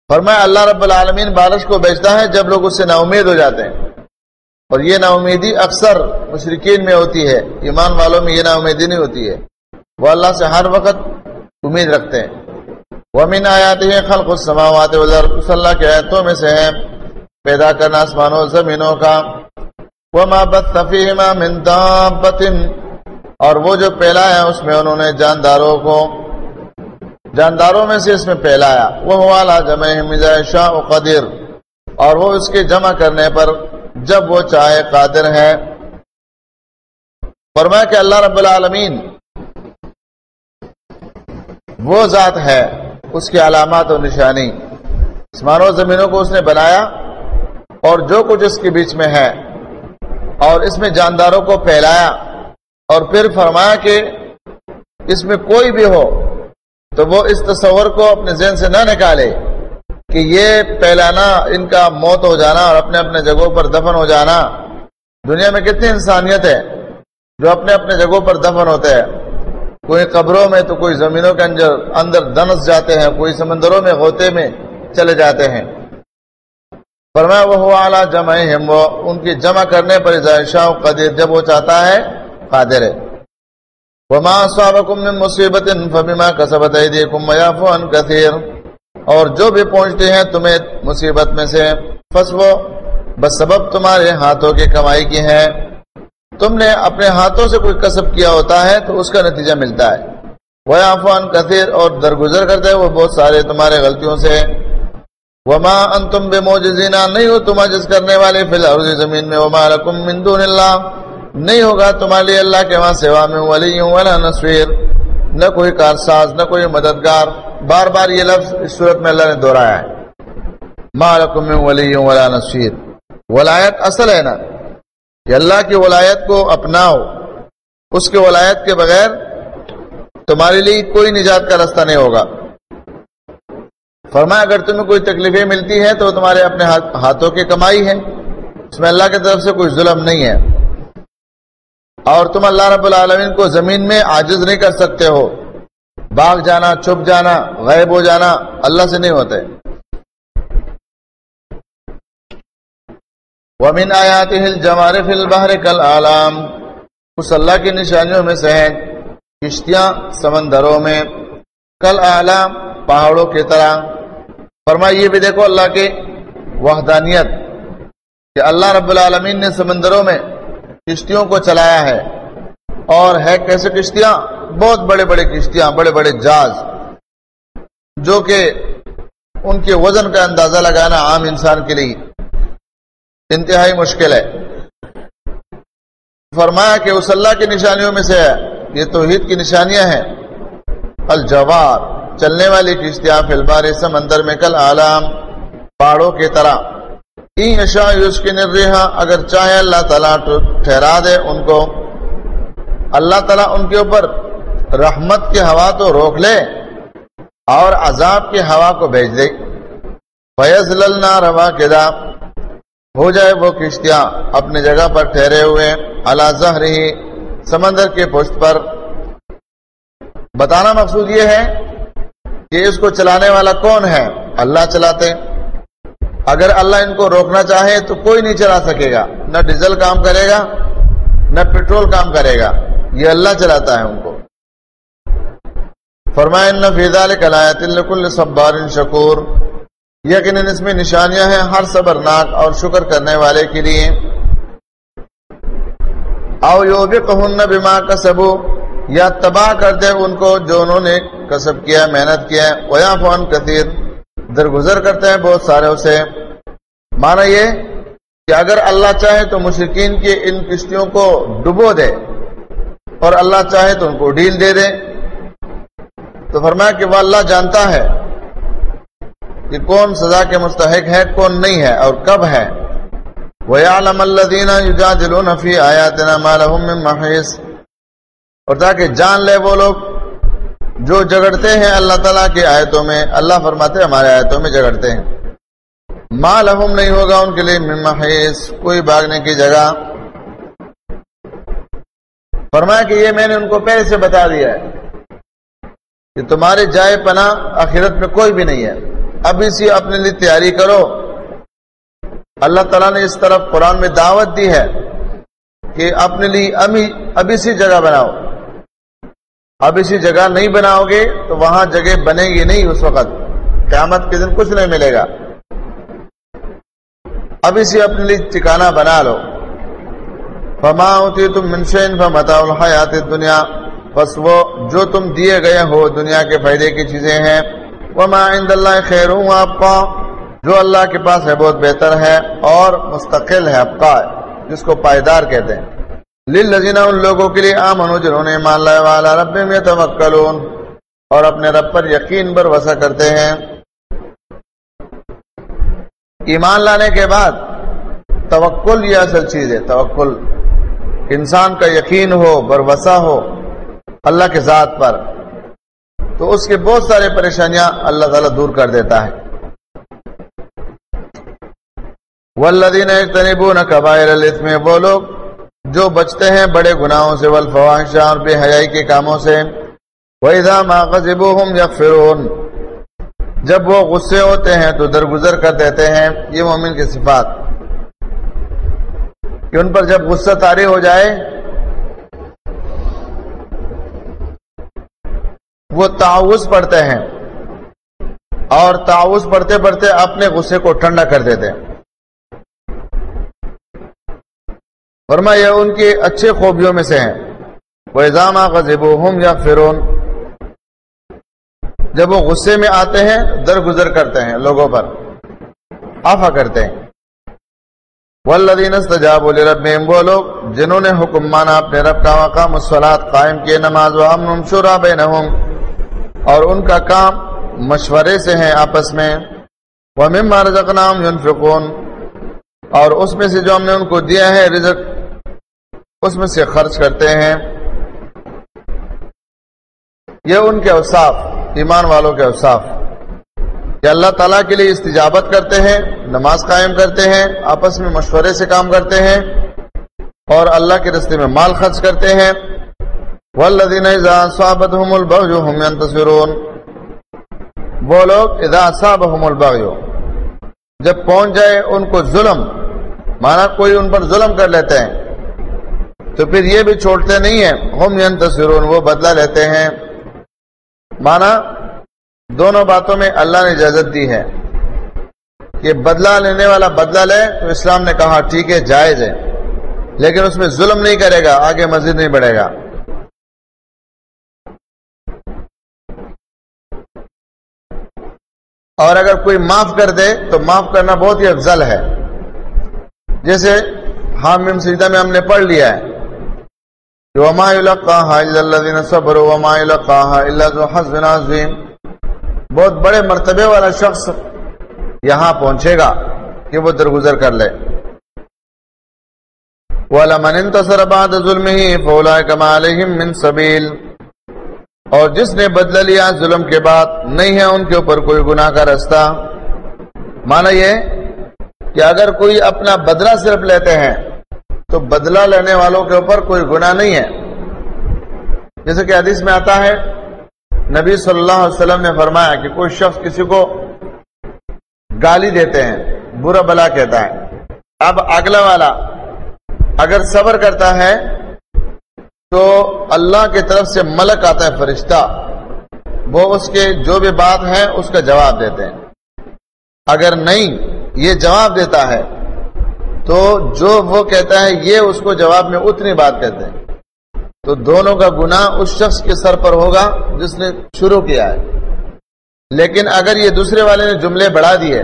فرمایا اللہ رب العالمین بارش کو بھیجتا ہے جب لوگ اس سے نا امید ہو جاتے ہیں، اور یہ نا امیدی اکثر مشرکین میں ہوتی ہے، ایمان والوں میں یہ نا امیدی نہیں ہوتی ہے، وہ اللہ سے ہر وقت امید رکھتے ہیں۔ وَمِنْ آيَاتِهِ خَلْقُ السَّمَاوَاتِ وَالْأَرْضِ، اس اللہ کے آیتوں میں سے ہے پیدا کرنا آسمانوں و زمینوں کا، وَمَا بَثَّ فِيهِمَا مِنْ دَابَّةٍ، اور وہ جو پھیلایا اس میں انہوں نے جانداروں میں سے اس میں پھیلایا، وَهُوَ عَلَىٰ جَمْعِهِمْ إِذَا يَشَاءُ قَدِيرٌ، اور وہ اس کے جمع کرنے پر جب وہ چاہے قادر ہے۔ فرمایا کہ اللہ رب العالمین وہ ذات ہے، اس کی علامات و نشانی، آسمانوں و زمینوں کو اس نے بنایا اور جو کچھ اس کے بیچ میں ہے، اور اس میں جانداروں کو پھیلایا، اور پھر فرمایا کہ اس میں کوئی بھی ہو تو وہ اس تصور کو اپنے ذہن سے نہ نکالے کہ یہ پھیلانا ان کا موت ہو جانا اور اپنے اپنے جگہوں پر دفن ہو جانا۔ دنیا میں کتنی انسانیت ہے جو اپنے اپنے جگہوں پر دفن ہوتے ہیں، کوئی قبروں میں تو کوئی زمینوں کے اندر دنس جاتے ہیں، کوئی سمندروں میں غوطے میں چلے جاتے ہیں۔ فرمایا وہ اعلیٰ جمعہم، وہ ان کی جمع کرنے پر اذا یشاء قدیر، جب وہ چاہتا ہے قادر ہے۔ وما اصابکم من مصیبت فبما کسبت ایدیکم ویعفو عن کثیر، اور جو بھی پہنچتے ہیں تمہیں مصیبت میں سے پس وہ بس سبب تمہارے ہاتھوں کی کمائی کی ہے، تم نے اپنے ہاتھوں سے کوئی کسب کیا ہوتا ہے تو اس کا نتیجہ ملتا ہے۔ وَيَعْفُو عَن كَثِيرٍ، اور درگزر کرتا ہے وہ بہت سارے تمہارے غلطیوں سے۔ وَمَا أَنْتُمْ بِمُعْجِزِينَ، نہیں ہو تم عجز کرنے والے فی الارض زمین میں، وَمَا لَكُمْ مِن دُونِ اللَّهِ، نہیں ہوگا تمہارے لیے اللہ کے وہاں سوا میں ولی ولا نصیر، نہ کوئی کارساز نہ کوئی مددگار۔ بار بار یہ لفظ اس صورت میں اللہ نے دہرایا ہے، مَا لَكُمْ مِن وَلِيٍّ وَلَا نَصِيرٍ۔ ولایت اصل ہے نا کہ اللہ کی ولایت کو اپناؤ، اس کے ولایت کے بغیر تمہارے لیے کوئی نجات کا راستہ نہیں ہوگا۔ فرمایا اگر تمہیں کوئی تکلیفیں ملتی ہیں تو تمہارے اپنے ہاتھوں کی کمائی ہے، اس میں اللہ کی طرف سے کوئی ظلم نہیں ہے، اور تم اللہ رب العالمین کو زمین میں عاجز نہیں کر سکتے ہو، بھاگ جانا، چھپ جانا، غائب ہو جانا اللہ سے نہیں ہوتے۔ وَمِنْ آيَاتِهِ الْجَوَارِ فِي الْبَحْرِ كَالْأَعْلَامِ، اس اللہ کی نشانیوں میں سے ہیں کشتیاں سمندروں میں، کالأعلام، پہاڑوں کی طرح۔ فرمایا یہ بھی دیکھو اللہ کی وحدانیت کہ اللہ رب العالمین نے سمندروں میں کشتیوں کو چلایا ہے، اور ہے کیسے کشتیاں؟ بہت بڑے بڑے کشتیاں، بڑے بڑے جہاز، جو کہ ان کے وزن کا اندازہ لگانا عام انسان کے لیے انتہائی مشکل ہے۔ فرمایا کہ اس اللہ کی نشانیوں میں سے ہے، یہ توحید کی نشانیاں ہیں، الجوار، چلنے والی کشتیاں، فی البحر، سمندر میں، کالأعلام، پہاڑوں کی طرح۔ ان یشاء یسکن الریح، اگر چاہے اللہ تعالیٰ تو ٹھہرا دے ان کو، اللہ تعالیٰ ان کے اوپر رحمت کی ہوا تو روک لے اور عذاب کی ہوا کو بھیج دے۔ فَيَظْلَلْنَا رَوَاكِدَ، ہو جائے وہ کشتیاں اپنے جگہ پر ٹھہرے ہوئے، علی ظہرہ، سمندر کے پشت پر۔ بتانا مقصود یہ ہے کہ اس کو چلانے والا کون ہے؟ اللہ چلاتے۔ اگر اللہ ان کو روکنا چاہے تو کوئی نہیں چلا سکے گا، نہ ڈیزل کام کرے گا نہ پیٹرول کام کرے گا، یہ اللہ چلاتا ہے ان کو۔ فرمایا ان فی ذلک لآیات لکل صبار شکور، یقیناً اس میں نشانیاں ہیں ہر صبرناک اور شکر کرنے والے کے لیے۔ او یوبقہن بما کسبوا، یا تباہ کر دے ان کو جو انہوں نے کسب کیا، محنت کیا، ویعفو عن کثیر، درگزر کرتے ہیں بہت سارے اسے۔ معنی یہ کہ اگر اللہ چاہے تو مشرکین کی ان کشتیوں کو ڈبو دے، اور اللہ چاہے تو ان کو ڈھیل دے دے۔ تو فرمایا کہ وہ اللہ جانتا ہے کہ کون سزا کے مستحق ہے، کون نہیں ہے، اور کب ہے۔ وَيَعْلَمَ الَّذِينَ يُجَادِلُونَ فِي آيَاتِنَا مَا لَهُم مِّن مَّحِيصٍ، اور تاکہ جان لے وہ لوگ جو جگڑتے ہیں اللہ تعالیٰ کی آیتوں میں، اللہ فرماتے ہیں ہمارے آیتوں میں جگڑتے ہیں، ما لہم، نہیں ہوگا ان کے لیے، من محیص، کوئی بھاگنے کی جگہ۔ فرمایا کہ یہ میں نے ان کو پہلے سے بتا دیا ہے کہ تمہارے جائے پناہ آخرت میں کوئی بھی نہیں ہے، ابھی سے اپنے لیے تیاری کرو. اللہ تعالیٰ نے اس طرف قرآن میں دعوت دی ہے کہ اپنے لیے ابھی سی جگہ بناؤ. اب اسی جگہ نہیں بناؤ گے تو وہاں جگہ بنے گی نہیں. اس وقت قیامت کے دن کچھ نہیں ملے گا. اب اسی اپنے لیے ٹھکانہ بنا لو. فما اوتیتم من شیء فمتاع الحیات الدنیا، بس وہ جو تم دیے گئے ہو دنیا کے فائدے کی چیزیں ہیں. وما عند اللہ خیر وابقی، جو اللہ کے پاس ہے بہت بہتر ہے اور مستقل ہے، ابقا ہے، جس کو پائیدار کہتے ہیں. للذین، ان لوگوں کے لیے آمنوا جنہوں نے ایمان لایا، وعلی ربہم یتوکلون، اور اپنے رب پر یقین بھروسہ کرتے ہیں. ایمان لانے کے بعد توکل یہ اصل چیز ہے. توکل انسان کا یقین ہو، بھروسہ ہو اللہ کے ذات پر، تو اس کے بہت سارے پریشانیاں اللہ تعالیٰ دور کر دیتا ہے. والذین یجتنبون کبائر الاثم، وہ لوگ جو بچتے ہیں بڑے گناہوں سے، والفواحش، اور بے حیائی کے کاموں سے. وَإِذَا مَا غَضِبُوا هُمْ يَغْفِرُونَ، جب وہ غصے ہوتے ہیں تو درگزر کر دیتے ہیں. یہ مومن کی صفات کہ ان پر جب غصہ طاری ہو جائے وہ تعوذ پڑھتے ہیں، اور تعوذ پڑھتے پڑھتے اپنے غصے کو ٹھنڈا کر دیتے ہیں. فرمایا ان کی اچھے خوبیوں میں سے ہیں. وَإِذَا مَا غَضِبُوا هُمْ يَغْفِرُونَ، جب وہ غصے میں آتے ہیں درگزر کرتے ہیں، لوگوں پر عفو کرتے ہیں. وَالَّذِينَ اسْتَجَابُوا لِرَبِّهِمْ، وہ لوگ جنہوں نے حکم مانا اپنے رب کا، وَأَقَامُوا الصَّلَاةَ، قائم کیے نماز، وَأَمْرُهُمْ شُورَىٰ بَيْنَهُمْ، اور ان کا کام مشورے سے ہے آپس میں. وَمِمَّا رَزَقْنَاهُمْ يُنْفِقُونَ، اور اس میں سے جو ہم نے ان کو دیا ہے رزق، اس میں سے خرچ کرتے ہیں. یہ ان کے اوصاف، ایمان والوں کے اوصاف، کہ اللہ تعالیٰ کے لیے استجابت کرتے ہیں، نماز قائم کرتے ہیں، آپس میں مشورے سے کام کرتے ہیں، اور اللہ کے راستے میں مال خرچ کرتے ہیں. والذین اذا اصابتهم البغی هم ينتصرون، وہ لوگ اذا اصابهم البغی، جب پہنچ جائے ان کو ظلم، مانا کوئی ان پر ظلم کر لیتے ہیں تو پھر یہ بھی چھوڑتے نہیں ہیں. هم ينتصرون، وہ بدلہ لیتے ہیں. مانا دونوں باتوں میں اللہ نے اجازت دی ہے کہ بدلہ لینے والا بدلہ لے، تو اسلام نے کہا ٹھیک ہے، جائز ہے، لیکن اس میں ظلم نہیں کرے گا، آگے مزید نہیں بڑھے گا. اور اگر کوئی معاف کر دے تو معاف کرنا بہت ہی افضل ہے. جیسے حامیم سجدہ میں ہم نے پڑھ لیا ہے وَمَا يُلَقَّاهَا إِلَّا الَّذِينَ صَبَرُوا وَمَا يُلَقَّاهَا إِلَّا ذُو حَظٍّ عَظِيمٍ، بہت بڑے مرتبے والا شخص یہاں پہنچے گا کہ وہ درگزر کر لے. وَلَمَنِ انتَصَرَ بَعْدَ ظُلْمِهِ فَأُولَٰئِكَ مَا عَلَيْهِم مِّن سَبِيلٍ، اور جس نے بدلہ لیا ظلم کے بعد نہیں ہے ان کے اوپر کوئی گناہ کا راستہ. مانا یہ کہ اگر کوئی اپنا بدلہ صرف لیتے ہیں تو بدلہ لینے والوں کے اوپر کوئی گناہ نہیں ہے. جیسے کہ حدیث میں آتا ہے نبی صلی اللہ علیہ وسلم نے فرمایا کہ کوئی شخص کسی کو گالی دیتے ہیں، برا بلا کہتا ہے، اب اگلا والا اگر صبر کرتا ہے تو اللہ کی طرف سے ملک آتا ہے، فرشتہ، وہ اس کے جو بھی بات ہے اس کا جواب دیتے ہیں. اگر نہیں یہ جواب دیتا ہے تو جو وہ کہتا ہے یہ اس کو جواب میں اتنی بات کہتے ہیں، تو دونوں کا گناہ اس شخص کے سر پر ہوگا جس نے شروع کیا ہے. لیکن اگر یہ دوسرے والے نے جملے بڑھا دیے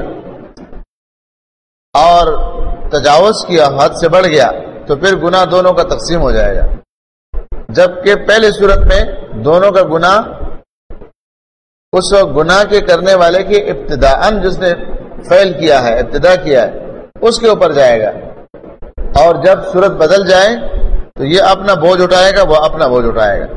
اور تجاوز کیا، حد سے بڑھ گیا، تو پھر گناہ دونوں کا تقسیم ہو جائے گا. جبکہ پہلی صورت میں دونوں کا گناہ اس گناہ کے کرنے والے کی ابتداءً جس نے فعل کیا ہے، ابتدا کیا ہے، اس کے اوپر جائے گا. اور جب صورت بدل جائے تو یہ اپنا بوجھ اٹھائے گا، وہ اپنا بوجھ اٹھائے گا.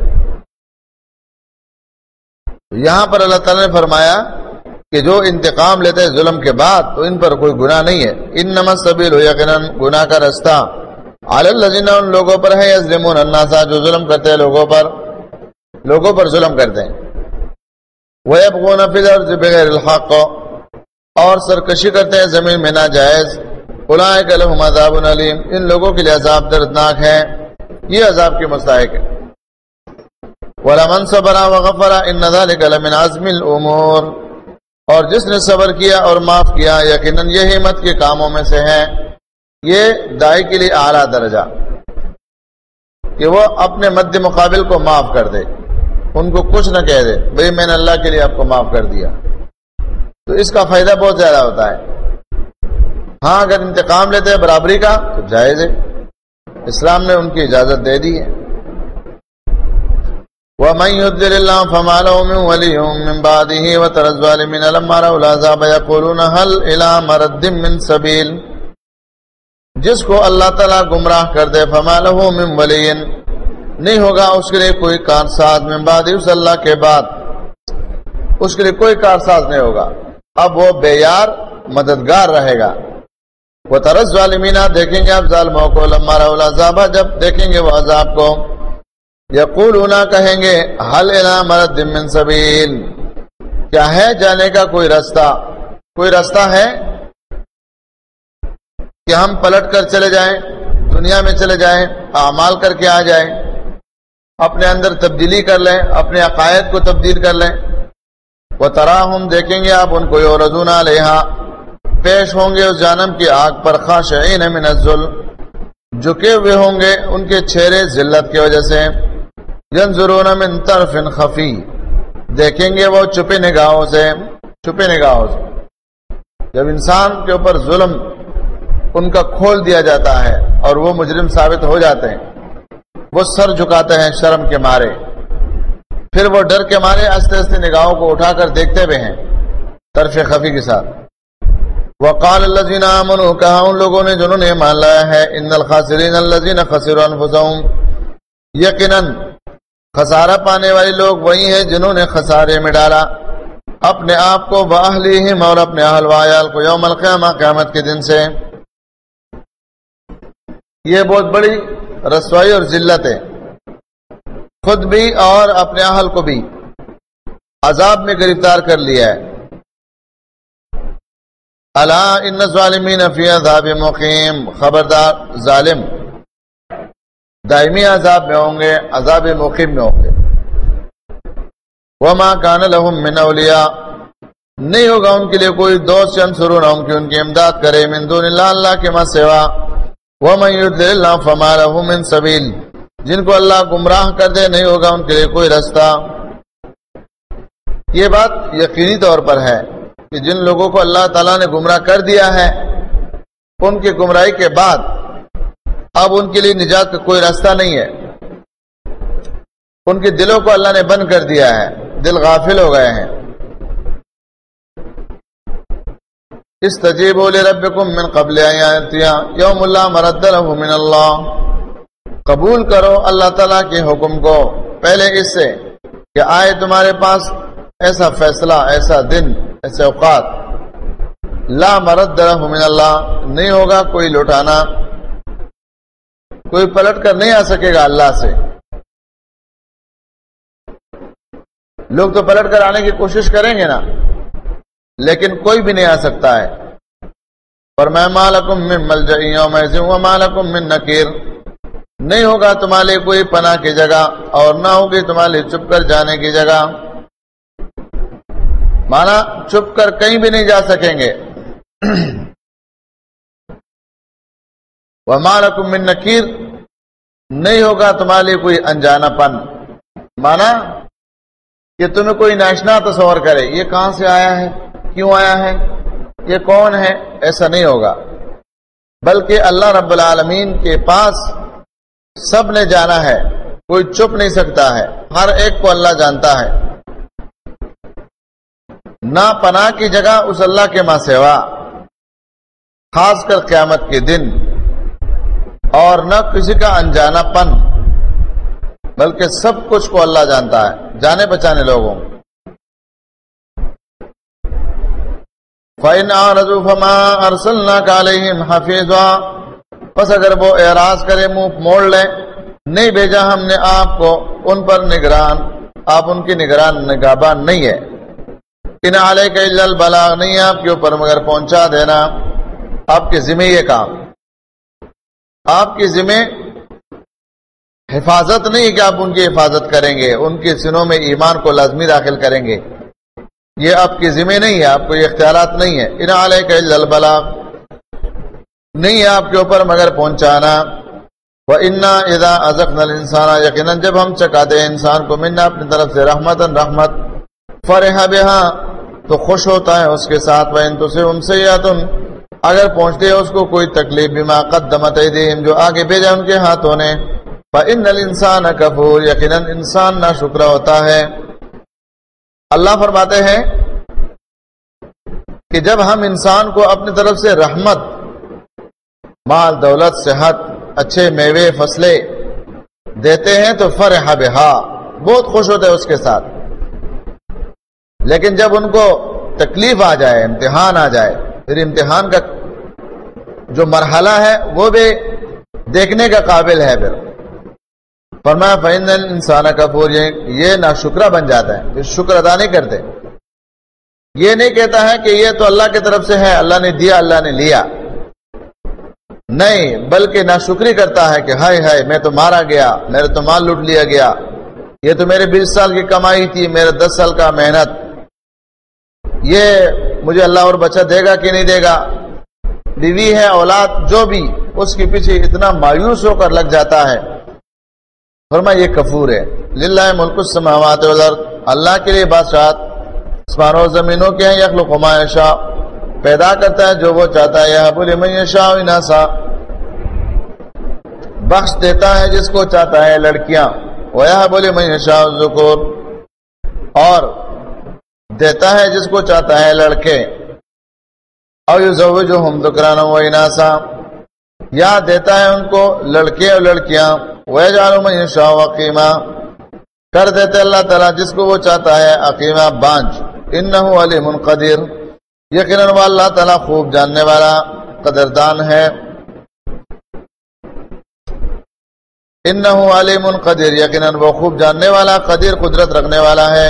یہاں پر اللہ تعالیٰ نے فرمایا کہ جو انتقام لیتے ہیں ظلم کے بعد تو ان پر کوئی گناہ نہیں ہے. انما السبیل، یقیناً گناہ کا راستہ، علی الذین، ان لوگوں پر ہے، یظلمون الناس، جو ظلم کرتے ہیں لوگوں پر ظلم کرتے ہیں. وَيَبْغُونَ فِي الْأَرْضِ بِغَيْرِ الْحَقِّ، اور سرکشی کرتے ہیں زمین میں ناجائز، اولئک لہم عذاب علیم، ان لوگوں کے لیے عذاب دردناک ہے، یہ عذاب کے مستحق ہے۔ وَلَمَنْ صَبَرَ وَغَفَرَ إِنَّ ذَلِكَ لَمِنْ عَزْمِ الْأُمُورِ، اور جس نے صبر کیا اور معاف کیا یقیناً یہ ہمت کے کاموں میں سے ہے۔ یہ دائی کے لیے اعلیٰ درجہ کہ وہ اپنے مد مقابل کو معاف کر دے، ان کو کچھ نہ کہہ دے بھئی میں نے اللہ کے لیے آپ کو معاف کر دیا، تو اس کا فائدہ بہت زیادہ ہوتا ہے۔ ہاں اگر انتقام لیتے ہیں برابری کا تو جائز ہے، اسلام نے ان کی اجازت دے دی ہے۔ وَمَن يُضْلِلِ اللَّهُ فَمَا لَهُ مِن وَلِيٍّ مِّن بَعْدِهِ وَتَرَى الظَّالِمِينَ لَمَّا رَأَوُا الْعَذَابَ يَقُولُونَ هَلْ إِلَىٰ مَرَدٍّ مِّن سَبِيلٍ، جس کو اللہ تعالیٰ گمراہ کر دے فَمَا لَهُ مِن وَلِيٍّ، نہیں ہوگا اس کے لیے کوئی کارساز، من بعد اس اللہ کے بعد اس کے لیے کوئی کارساز نہیں ہوگا، اب وہ بے یار مددگار رہے گا۔ وَتَرَى الظَّالِمِينَ، دیکھیں گے آپ ظالموں کو، لَمَّا رَأَوُا الْعَذَابَ، جب دیکھیں گے وہ عذاب کو، یقولون کہیں گے هل إِلَىٰ مَرَدٍّ مِّن سَبِيلٍ، کیا ہے جانے کا کوئی راستہ، کوئی راستہ ہے کہ ہم پلٹ کر چلے جائیں، دنیا میں چلے جائیں، اعمال کر کے آ جائیں، اپنے اندر تبدیلی کر لیں، اپنے عقائد کو تبدیل کر لیں۔ وَتَرَاهُمْ، دیکھیں گے آپ ان کو، يُعْرَضُونَ عَلَيْهَا، پیش ہوں گے اس جہنم کی آگ پر، خاشعین من الذل، جھکے ہوئے ہوں گے ان کے چہرے ذلت کی وجہ سے، ينظرون من طرف خفی، دیکھیں گے وہ چھپے نگاہوں سے، چھپے نگاہوں سے۔ جب انسان کے اوپر ظلم ان کا کھول دیا جاتا ہے اور وہ مجرم ثابت ہو جاتے ہیں، وہ سر جھکاتے ہیں شرم کے مارے، پھر وہ ڈر کے مارے آہستہ آہستہ نگاہوں کو اٹھا کر دیکھتے ہوئے ہیں طرف خفی کے ساتھ۔ وقال الذين آمنوا، کہا ان لوگوں نے جنہوں نے ایمان لایا ہے، ان الخاسرین الذين خسروا انفسهم، یقیناً خسارہ پانے والے لوگ وہی ہیں جنہوں نے خسارے میں ڈالا اپنے آپ کو، واہلیہم، اور اپنے اہل و عیال کو، یوم القیامہ، قیامت کے دن سے۔ یہ بہت بڑی رسوائی اور ذلت ہے، خود بھی اور اپنے اہل کو بھی عذاب میں گرفتار کر لیا ہے۔ الا ان الظالمین فی عذاب مقیم، خبردار ظالم دائمی عذاب میں ہوں گے، عذاب مقیم میں ہوں گے۔ وما کان لهم من اولیاء، نہیں ہوگا ان کے لیے کوئی دوست ینصرونہم کہ ان کی امداد کرے، من دون اللہ، اللہ کے ماں سوا۔ ومن یضلل اللہ فما له من سبیل، جن کو اللہ گمراہ کر دے نہیں ہوگا ان کے لیے کوئی راستہ۔ یہ بات یقینی طور پر ہے کہ جن لوگوں کو اللہ تعالیٰ نے گمراہ کر دیا ہے، ان کی گمراہی کے بعد اب ان کے لیے نجات کا کوئی راستہ نہیں ہے، ان کے دلوں کو اللہ نے بند کر دیا ہے، دل غافل ہو گئے ہیں۔ استجیبوا لربکم من قبل ان یأتی یوم لا مرد له من اللہ، قبول کرو اللہ تعالیٰ کے حکم کو پہلے اس سے کہ آئے تمہارے پاس ایسا فیصلہ، ایسا دن، ایسے اوقات، لا مرد له من اللہ، نہیں ہوگا کوئی لوٹانا، کوئی پلٹ کر نہیں آ سکے گا اللہ سے۔ لوگ تو پلٹ کر آنے کی کوشش کریں گے نا، لیکن کوئی بھی نہیں آ سکتا ہے۔ فرمایا ما لکم من ملجأ یومئذ وما لکم من نکیر، نہیں ہوگا تمہارے لیے کوئی پناہ کی جگہ اور نہ ہوگی تمہارے لیے چھپ کر جانے کی جگہ، مانا چھپ کر کہیں بھی نہیں جا سکیں گے۔ وما لکم من نکیر، نہیں ہوگا تمہارے لیے کوئی انجانا پن، مانا کہ تمہیں کوئی ناشنا تصور کرے یہ کہاں سے آیا ہے، کیوں آیا ہے، یہ کون ہے، ایسا نہیں ہوگا، بلکہ اللہ رب العالمین کے پاس سب نے جانا ہے، کوئی چھپ نہیں سکتا ہے، ہر ایک کو اللہ جانتا ہے۔ نہ پناہ کی جگہ اس اللہ کے ماں سوا، خاص کر قیامت کے دن، اور نہ کسی کا انجانا پن، بلکہ سب کچھ کو اللہ جانتا ہے، جانے بچانے لوگوں۔ فَإِنْ أَعْرَضُوا فَمَا أَرْسَلْنَاكَ عَلَيْهِمْ حَفِيظًا، پس اگر وہ اعراض کرے، منہ موڑ لے، نہیں بھیجا ہم نے آپ کو ان پر نگران، آپ ان کی نگران نگہبان نہیں ہے۔ ان علیک الا البلاغ، نہیں آپ کے اوپر مگر پہنچا دینا. آپ کے ذمہ یہ کام، آپ کی ذمہ حفاظت نہیں کہ آپ ان کی حفاظت کریں گے، ان کے سینوں میں ایمان کو لازمی داخل کریں گے، یہ آپ کی ذمہ نہیں ہے، آپ کو یہ اختیارات نہیں ہے. ان علیک الا البلاغ، نہیں ہے آپ کے اوپر مگر پہنچانا. وَإِنَّا إِذَا أَذَقْنَا الْإِنسَانَ، یقیناً جب ہم چکاتے ہیں انسان کو منا اپنی طرف سے رحمتاً رحمت، فرح بها تو خوش ہوتا ہے اس کے ساتھ. وَإِن تُصِبْهُمْ سَيِّئَةٌ، اگر پہنچتے ہے اس کو کوئی تکلیف بما قدمت ایدیہم، جو آگے بھیجا ان کے ہاتھوں نے، فَإِنَّ الْإِنسَانَ كَفُورٌ، یقیناً انسان ناشکرا ہوتا ہے. اللہ فرماتے ہیں کہ جب ہم انسان کو اپنی طرف سے رحمت، مال دولت صحت اچھے میوے فصلیں دیتے ہیں تو فرح بہا، بہت خوش ہوتے ہیں اس کے ساتھ. لیکن جب ان کو تکلیف آ جائے، امتحان آ جائے، پھر امتحان کا جو مرحلہ ہے وہ بھی دیکھنے کا قابل ہے. پھر فرمایا فإن الانسان کفور، یہ ناشکرا بن جاتا ہے، پھر شکر ادا نہیں کرتے. یہ نہیں کہتا ہے کہ یہ تو اللہ کی طرف سے ہے، اللہ نے دیا اللہ نے لیا، نہیں، بلکہ ناشکری کرتا ہے کہ ہائے ہائے میں تو مارا گیا، میرے تو مال لوٹ لیا گیا، یہ تو میرے 20 سال کی کمائی تھی، میرے 10 سال کا محنت، یہ مجھے اللہ اور بچہ دے گا کہ نہیں دے گا. بیوی ہے اولاد جو بھی، اس کے پیچھے اتنا مایوس ہو کر لگ جاتا ہے. فرمایا یہ کفور ہے. للہ ملک السماوات والارض، اللہ کے لیے بادشاہت آسمانوں و زمینوں کے ہیں. یخلق ما یشاء، پیدا کرتا ہے جو وہ چاہتا ہے. یہب لمن یشاء اناسا، بخش دیتا ہے جس کو چاہتا ہے لڑکیاں. ویہب لمن یشاء الذکور، اور دیتا ہے جس کو چاہتا ہے لڑکے. او یزوجہم ذکرانا و اناسا، یا دیتا ہے ان کو لڑکے اور لڑکیاں. ویجعل من یشاء عقیما، کر دیتے اللہ تعالیٰ جس کو وہ چاہتا ہے عقیما بانج. انہ علیم قدیر، یقیناً وہ اللہ تعالیٰ خوب جاننے والا قدردان ہے. انہ علیم قدیر، یقیناً وہ خوب جاننے والا قدیر قدرت رکھنے والا ہے.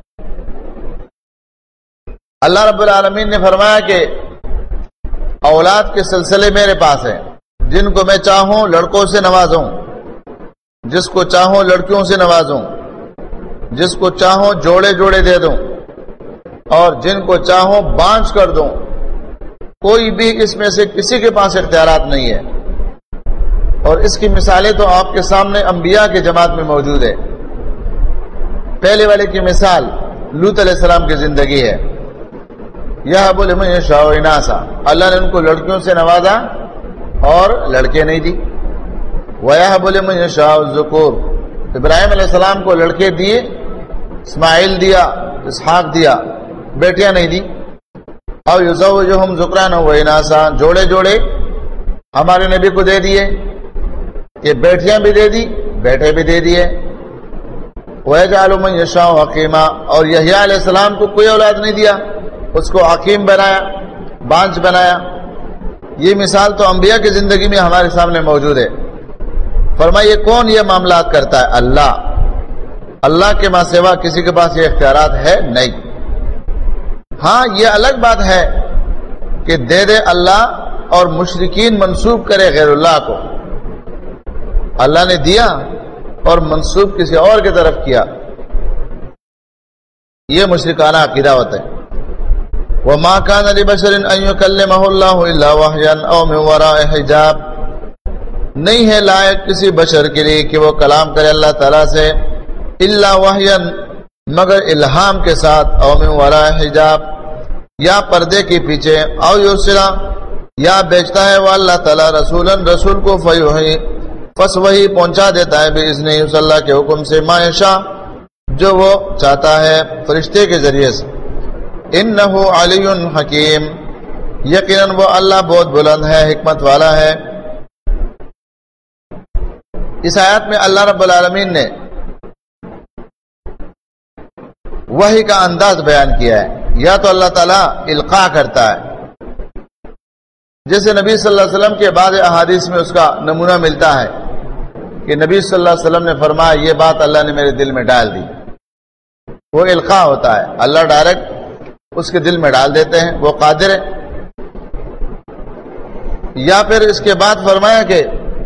اللہ رب العالمین نے فرمایا کہ اولاد کے سلسلے میرے پاس ہے، جن کو میں چاہوں لڑکوں سے نوازوں، جس کو چاہوں لڑکیوں سے نوازوں، جس کو چاہوں جوڑے جوڑے دے دوں، اور جن کو چاہوں بانج کر دوں. کوئی بھی اس میں سے کسی کے پاس اختیارات نہیں ہے. اور اس کی مثالیں تو آپ کے سامنے انبیاء کی جماعت میں موجود ہے. پہلے والے کی مثال لوط علیہ السلام کی زندگی ہے. یہب لمن یشاء اناسا، اللہ نے ان کو لڑکیوں سے نوازا اور لڑکے نہیں دی. وَيَهَبُ لِمَن يَشَاءُ الذُّكُورَ، ابراہیم علیہ السلام کو لڑکے دیے، اسماعیل دیا، اسحاق دیا، بیٹیاں نہیں دی. او یزوجہم ذکرانا و اناسا، جوڑے جوڑے ہمارے نبی کو دے دیے کہ بیٹیاں بھی دے دی بیٹے بھی دے دیے. وَيَجْعَلُ مَن يَشَاءُ عَقِيمًا، اور یحییٰ علیہ السلام کو کوئی اولاد نہیں دیا، اس کو عقیم بنایا، بانج بنایا. یہ مثال تو انبیاء کی زندگی میں ہمارے سامنے موجود ہے. فرمائیے کون یہ معاملات کرتا ہے؟ اللہ. اللہ کے ماں سوا کسی کے پاس یہ اختیارات ہے نہیں. ہاں یہ الگ بات ہے کہ دے دے اللہ اور مشرکین منسوب کرے غیر اللہ کو. اللہ نے دیا اور منسوب کسی اور کی طرف کیا، یہ مشرکانہ عقیدہ ہوتا ہے. وَمَا كَانَ لِبَشَرٍ أَن يُكَلِّمَهُ اللَّهُ إِلَّا وَحْيًا أَوْ مِن وَرَاءِ حِجَابٍ، نہیں ہے لائق کسی بشر کے لیے کہ وہ کلام کرے اللہ تعالیٰ سے الا وحیا، مگر الہام کے ساتھ. او من وراء حجاب، یا پردے کے پیچھے. او یرسلا، یا بیچتا ہے وہ اللہ تعالیٰ رسولا، رسول کو فیوحی، پس وہی پہنچا دیتا ہے باذنہ، اس اللہ کے حکم سے، ما یشاء، جو وہ چاہتا ہے فرشتے کے ذریعے سے. انہ علی حکیم، یقیناً وہ اللہ بہت بلند ہے، حکمت والا ہے. اس آیات میں اللہ رب العالمین نے وحی کا انداز بیان کیا ہے. یا تو اللہ تعالیٰ القاء کرتا ہے، جیسے نبی صلی اللہ علیہ وسلم کے بعض احادیث میں اس کا نمونہ ملتا ہے کہ نبی صلی اللہ علیہ وسلم نے فرمایا یہ بات اللہ نے میرے دل میں ڈال دی، وہ القاء ہوتا ہے. اللہ ڈائریکٹ اس کے دل میں ڈال دیتے ہیں، وہ قادر ہے۔ یا پھر اس کے بعد فرمایا کہ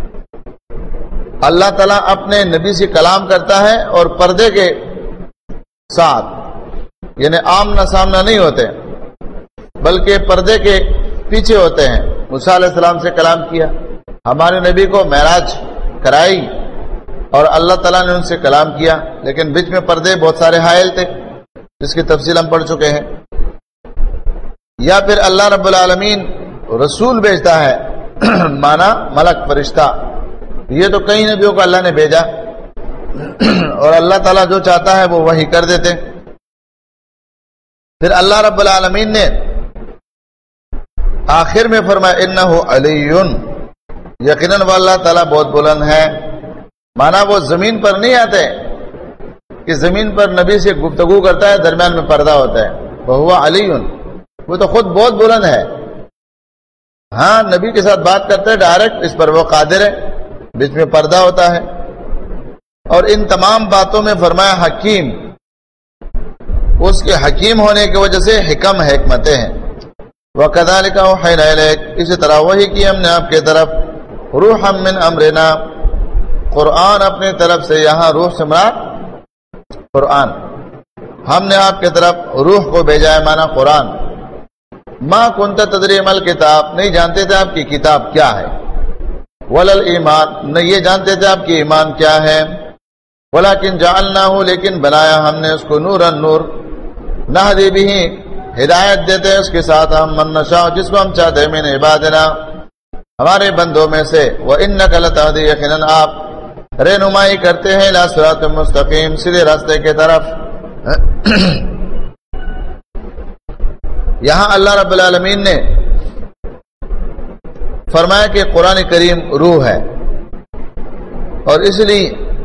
اللہ تعالیٰ اپنے نبی سے کلام کرتا ہے اور پردے کے ساتھ، یعنی آمنا سامنا نہیں ہوتے بلکہ پردے کے پیچھے ہوتے ہیں۔ موسیٰ علیہ السلام سے کلام کیا، ہمارے نبی کو معراج کرائی اور اللہ تعالیٰ نے ان سے کلام کیا، لیکن بیچ میں پردے بہت سارے حائل تھے جس کی تفصیل ہم پڑھ چکے ہیں۔ یا پھر اللہ رب العالمین رسول بھیجتا ہے، مانا ملک فرشتہ، یہ تو کئی نبیوں کو اللہ نے بھیجا اور اللہ تعالیٰ جو چاہتا ہے وہ وحی کر دیتے۔ پھر اللہ رب العالمین نے آخر میں فرمایا انہ علی، یقیناً وہ اللہ تعالیٰ بہت بلند ہے، مانا وہ زمین پر نہیں آتے کہ زمین پر نبی سے گفتگو کرتا ہے، درمیان میں پردہ ہوتا ہے، وہ علی، وہ تو خود بہت بلند ہے، ہاں نبی کے ساتھ بات کرتا ہے ڈائریکٹ، اس پر وہ قادر ہے، بیچ میں پردہ ہوتا ہے۔ اور ان تمام باتوں میں فرمایا حکیم، اس کے حکیم ہونے کی وجہ سے حکم حکمتیں ہیں۔ وَكَذَلِكَ أَوْحَيْنَا إِلَيْكَ، اسی طرح وحی کی ہم نے آپ کے طرف، روحا من امرنا، قرآن اپنے طرف سے، یہاں روح سے مراد قرآن، ہم نے آپ کے طرف روح کو بھیجا ہے، مانا قرآن۔ ما کنت تدری مل کتاب، نہیں جانتے تھے آپ کی کتاب کیا ہے، ولل ایمان، نہیں یہ جانتے تھے آپ کی ایمان کیا ہے، ولیکن جعلناہ، لیکن بنایا ہم نے اس کو نورا، نور، نہدی بھی، ہدایت دیتے ہیں اس کے ساتھ ہم، من نشاء، جس کو ہم چاہتے ہیں، من عبادنا، ہمارے بندوں میں سے، وَإِنَّكَ لَتَهْدِي، یقیناً آپ رہنمائی کرتے ہیں، اِلَىٰ صِرَاطٍ مستقیم، سیدھے راستے کی طرف۔ یہاں اللہ رب العالمین نے فرمایا کہ قرآن کریم روح ہے، اور اس لیے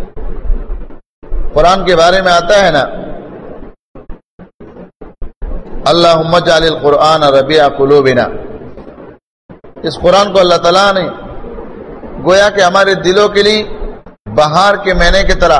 قرآن کے بارے میں آتا ہے نا، اللہم اجعل القرآن ربیع قلوبنا، اس قرآن کو اللہ تعالیٰ نے گویا کہ ہمارے دلوں کے لیے بہار کے مہینے کی طرح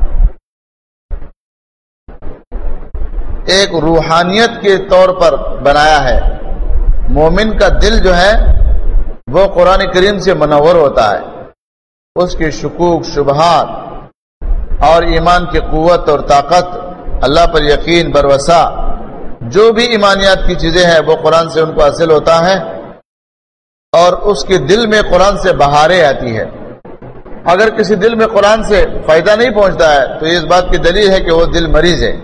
ایک روحانیت کے طور پر بنایا ہے۔ مومن کا دل جو ہے وہ قرآن کریم سے منور ہوتا ہے، اس کی شکوک شبہات اور ایمان کی قوت اور طاقت، اللہ پر یقین، بھروسہ، جو بھی ایمانیات کی چیزیں ہیں وہ قرآن سے ان کو حاصل ہوتا ہے، اور اس کے دل میں قرآن سے بہاریں آتی ہے۔ اگر کسی دل میں قرآن سے فائدہ نہیں پہنچتا ہے تو یہ اس بات کی دلیل ہے کہ وہ دل مریض ہے۔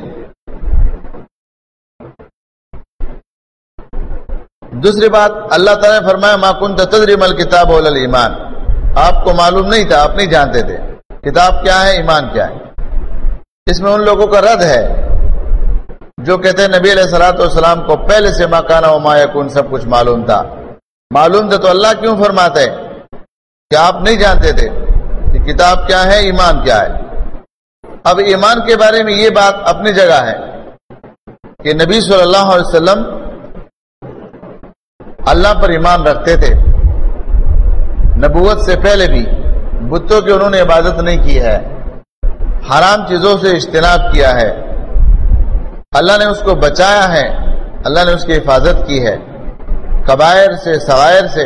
دوسری بات، اللہ تعالیٰ نے فرمایا ما کنت تدری ما الکتاب ولا الایمان، آپ کو معلوم نہیں تھا، آپ نہیں جانتے تھے کتاب کیا ہے، ایمان کیا ہے۔ اس میں ان لوگوں کا رد ہے جو کہتے ہیں نبی علیہ الصلوۃ والسلام کو پہلے سے ما کان و ما یکون سب کچھ معلوم تھا۔ معلوم تھا تو اللہ کیوں فرماتے ہیں کہ آپ نہیں جانتے تھے کہ کتاب کیا ہے، ایمان کیا ہے۔ اب ایمان کے بارے میں یہ بات اپنی جگہ ہے کہ نبی صلی اللہ علیہ وسلم اللہ پر ایمان رکھتے تھے، نبوت سے پہلے بھی بتوں کی انہوں نے عبادت نہیں کی ہے، حرام چیزوں سے اجتناب کیا ہے، اللہ نے اس کو بچایا ہے، اللہ نے اس کی حفاظت کی ہے کبائر سے، صغائر سے۔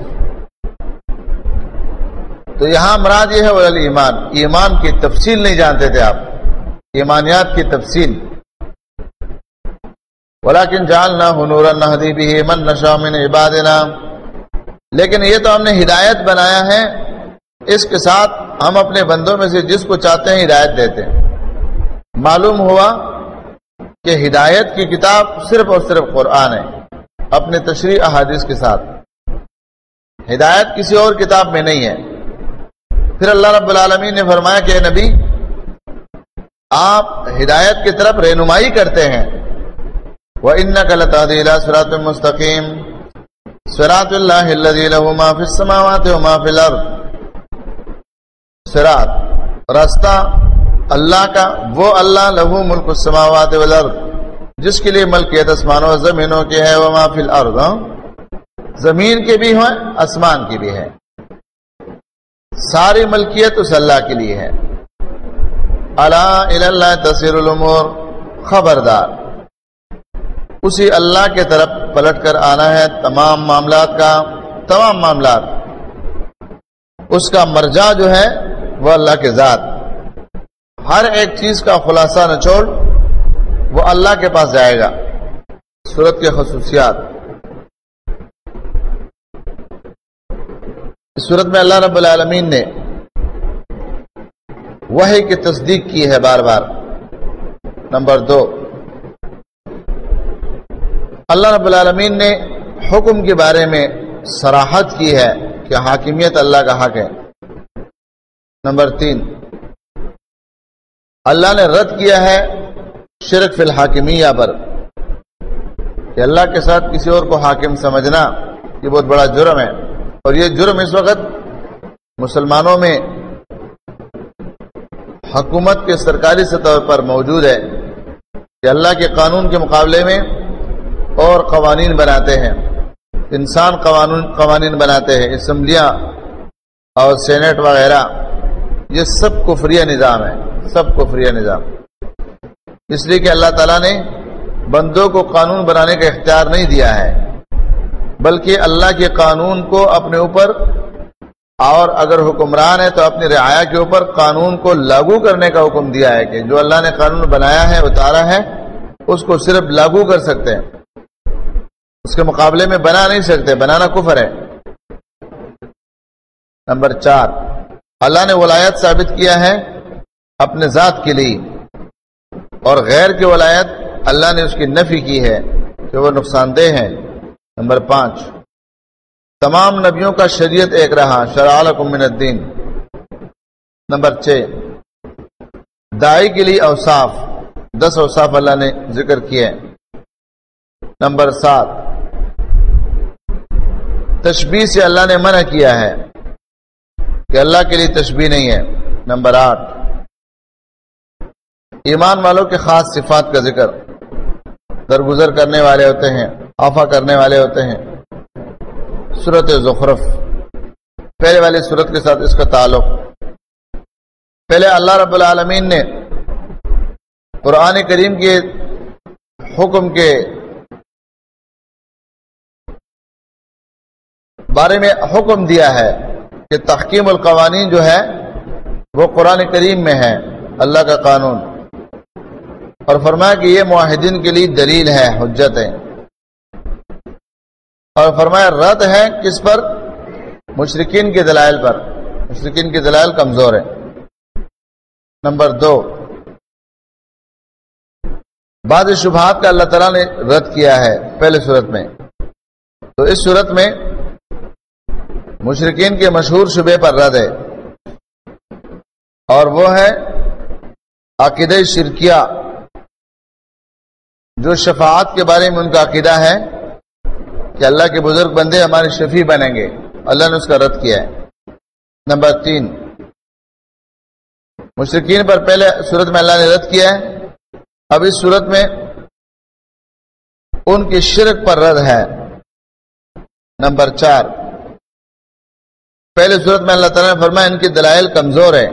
تو یہاں مراد یہ ہے ولی ایمان، ایمان کی تفصیل نہیں جانتے تھے آپ، ایمانیات کی تفصیل۔ ولیکن جعلناہ نورا نہدی بہ من نشاء من عبادنا، لیکن یہ تو ہم نے ہدایت بنایا ہے، اس کے ساتھ ہم اپنے بندوں میں سے جس کو چاہتے ہیں ہدایت دیتے ہیں۔ معلوم ہوا کہ ہدایت کی کتاب صرف اور صرف قرآن ہے، اپنے تشریح احادیث کے ساتھ، ہدایت کسی اور کتاب میں نہیں ہے۔ پھر اللہ رب العالمین نے فرمایا کہ اے نبی، آپ ہدایت کی طرف رہنمائی کرتے ہیں، وَإِنَّكَ لَتَهْدِي إِلَىٰ صِرَاطٍ مُسْتَقِيمٍ صِرَاطِ اللَّهِ الَّذِي لَهُ مَا فِي السَّمَاوَاتِ وَمَا فِي الْأَرْضِ، صراط راستہ اللہ کا، وہ اللہ لہو ملک السماوات والارض، جس کے لیے ملکیت آسمانوں و زمینوں کی ہے، وما فی الارض، زمین کے بھی ہیں آسمان کی بھی ہے، ساری ملکیت اس اللہ کے لیے ہے۔ الا الی اللہ تصیر الامور، خبردار اسی اللہ کے طرف پلٹ کر آنا ہے تمام معاملات کا، تمام معاملات، اس کا مرجع جو ہے وہ اللہ کے ذات، ہر ایک چیز کا خلاصہ نچوڑ وہ اللہ کے پاس جائے گا۔ سورت کے خصوصیات، اس سورت میں اللہ رب العالمین نے وحی کی تصدیق کی ہے بار بار۔ نمبر 2، اللہ رب العالمین نے حکم کے بارے میں صراحت کی ہے کہ حاکمیت اللہ کا حق ہے۔ نمبر 3، اللہ نے رد کیا ہے شرک فی الحاکمیہ پر، کہ اللہ کے ساتھ کسی اور کو حاکم سمجھنا یہ بہت بڑا جرم ہے، اور یہ جرم اس وقت مسلمانوں میں حکومت کے سرکاری سطح پر موجود ہے کہ اللہ کے قانون کے مقابلے میں اور قوانین بناتے ہیں، انسان قوانین بناتے ہیں، اسمبلیاں اور سینٹ وغیرہ، یہ سب کفریہ نظام ہے، سب کفریہ نظام، اس لیے کہ اللہ تعالیٰ نے بندوں کو قانون بنانے کا اختیار نہیں دیا ہے، بلکہ اللہ کے قانون کو اپنے اوپر، اور اگر حکمران ہے تو اپنی رعایا کے اوپر قانون کو لاگو کرنے کا حکم دیا ہے کہ جو اللہ نے قانون بنایا ہے، اتارا ہے، اس کو صرف لاگو کر سکتے ہیں، اس کے مقابلے میں بنا نہیں سکتے، بنانا کفر ہے۔ نمبر 4، اللہ نے ولایت ثابت کیا ہے اپنے ذات کے لیے، اور غیر کی ولایت اللہ نے اس کی نفی کی ہے کہ وہ نقصان دہ ہیں۔ نمبر 5، تمام نبیوں کا شریعت ایک رہا، شرع لکم من الدین۔ نمبر 6، داعی کے لیے اوصاف، 10 اوصاف اللہ نے ذکر کیے۔ نمبر 7، تشبیہ سے اللہ نے منع کیا ہے کہ اللہ کے لیے تشبیہ نہیں ہے۔ نمبر 8، ایمان والوں کے خاص صفات کا ذکر، درگزر کرنے والے ہوتے ہیں، عفا کرنے والے ہوتے ہیں۔ سورۃ زخرف، پہلے والی سورت کے ساتھ اس کا تعلق، پہلے اللہ رب العالمین نے قرآن کریم کے حکم کے بارے میں حکم دیا ہے کہ تحکیم القوانین جو ہے وہ قرآن کریم میں ہے، اللہ کا قانون، اور فرمایا کہ یہ معاہدین کے لیے دلیل ہے، حجت ہے، اور فرمایا رد ہے کس پر؟ مشرکین کے دلائل پر، مشرکین کے دلائل کمزور ہیں۔ نمبر 2، بعض شبہات کا اللہ تعالیٰ نے رد کیا ہے پہلے صورت میں، تو اس صورت میں مشرکین کے مشہور شبہ پر رد ہے، اور وہ ہے عقیدہ شرکیہ، جو شفاعت کے بارے میں ان کا عقیدہ ہے کہ اللہ کے بزرگ بندے ہمارے شفیع بنیں گے، اللہ نے اس کا رد کیا ہے۔ نمبر 3، مشرکین پر پہلے صورت میں اللہ نے رد کیا ہے، اب اس صورت میں ان کی شرک پر رد ہے۔ نمبر 4، پہلے صورت میں اللہ تعالیٰ نے فرمایا ان کی دلائل کمزور ہے،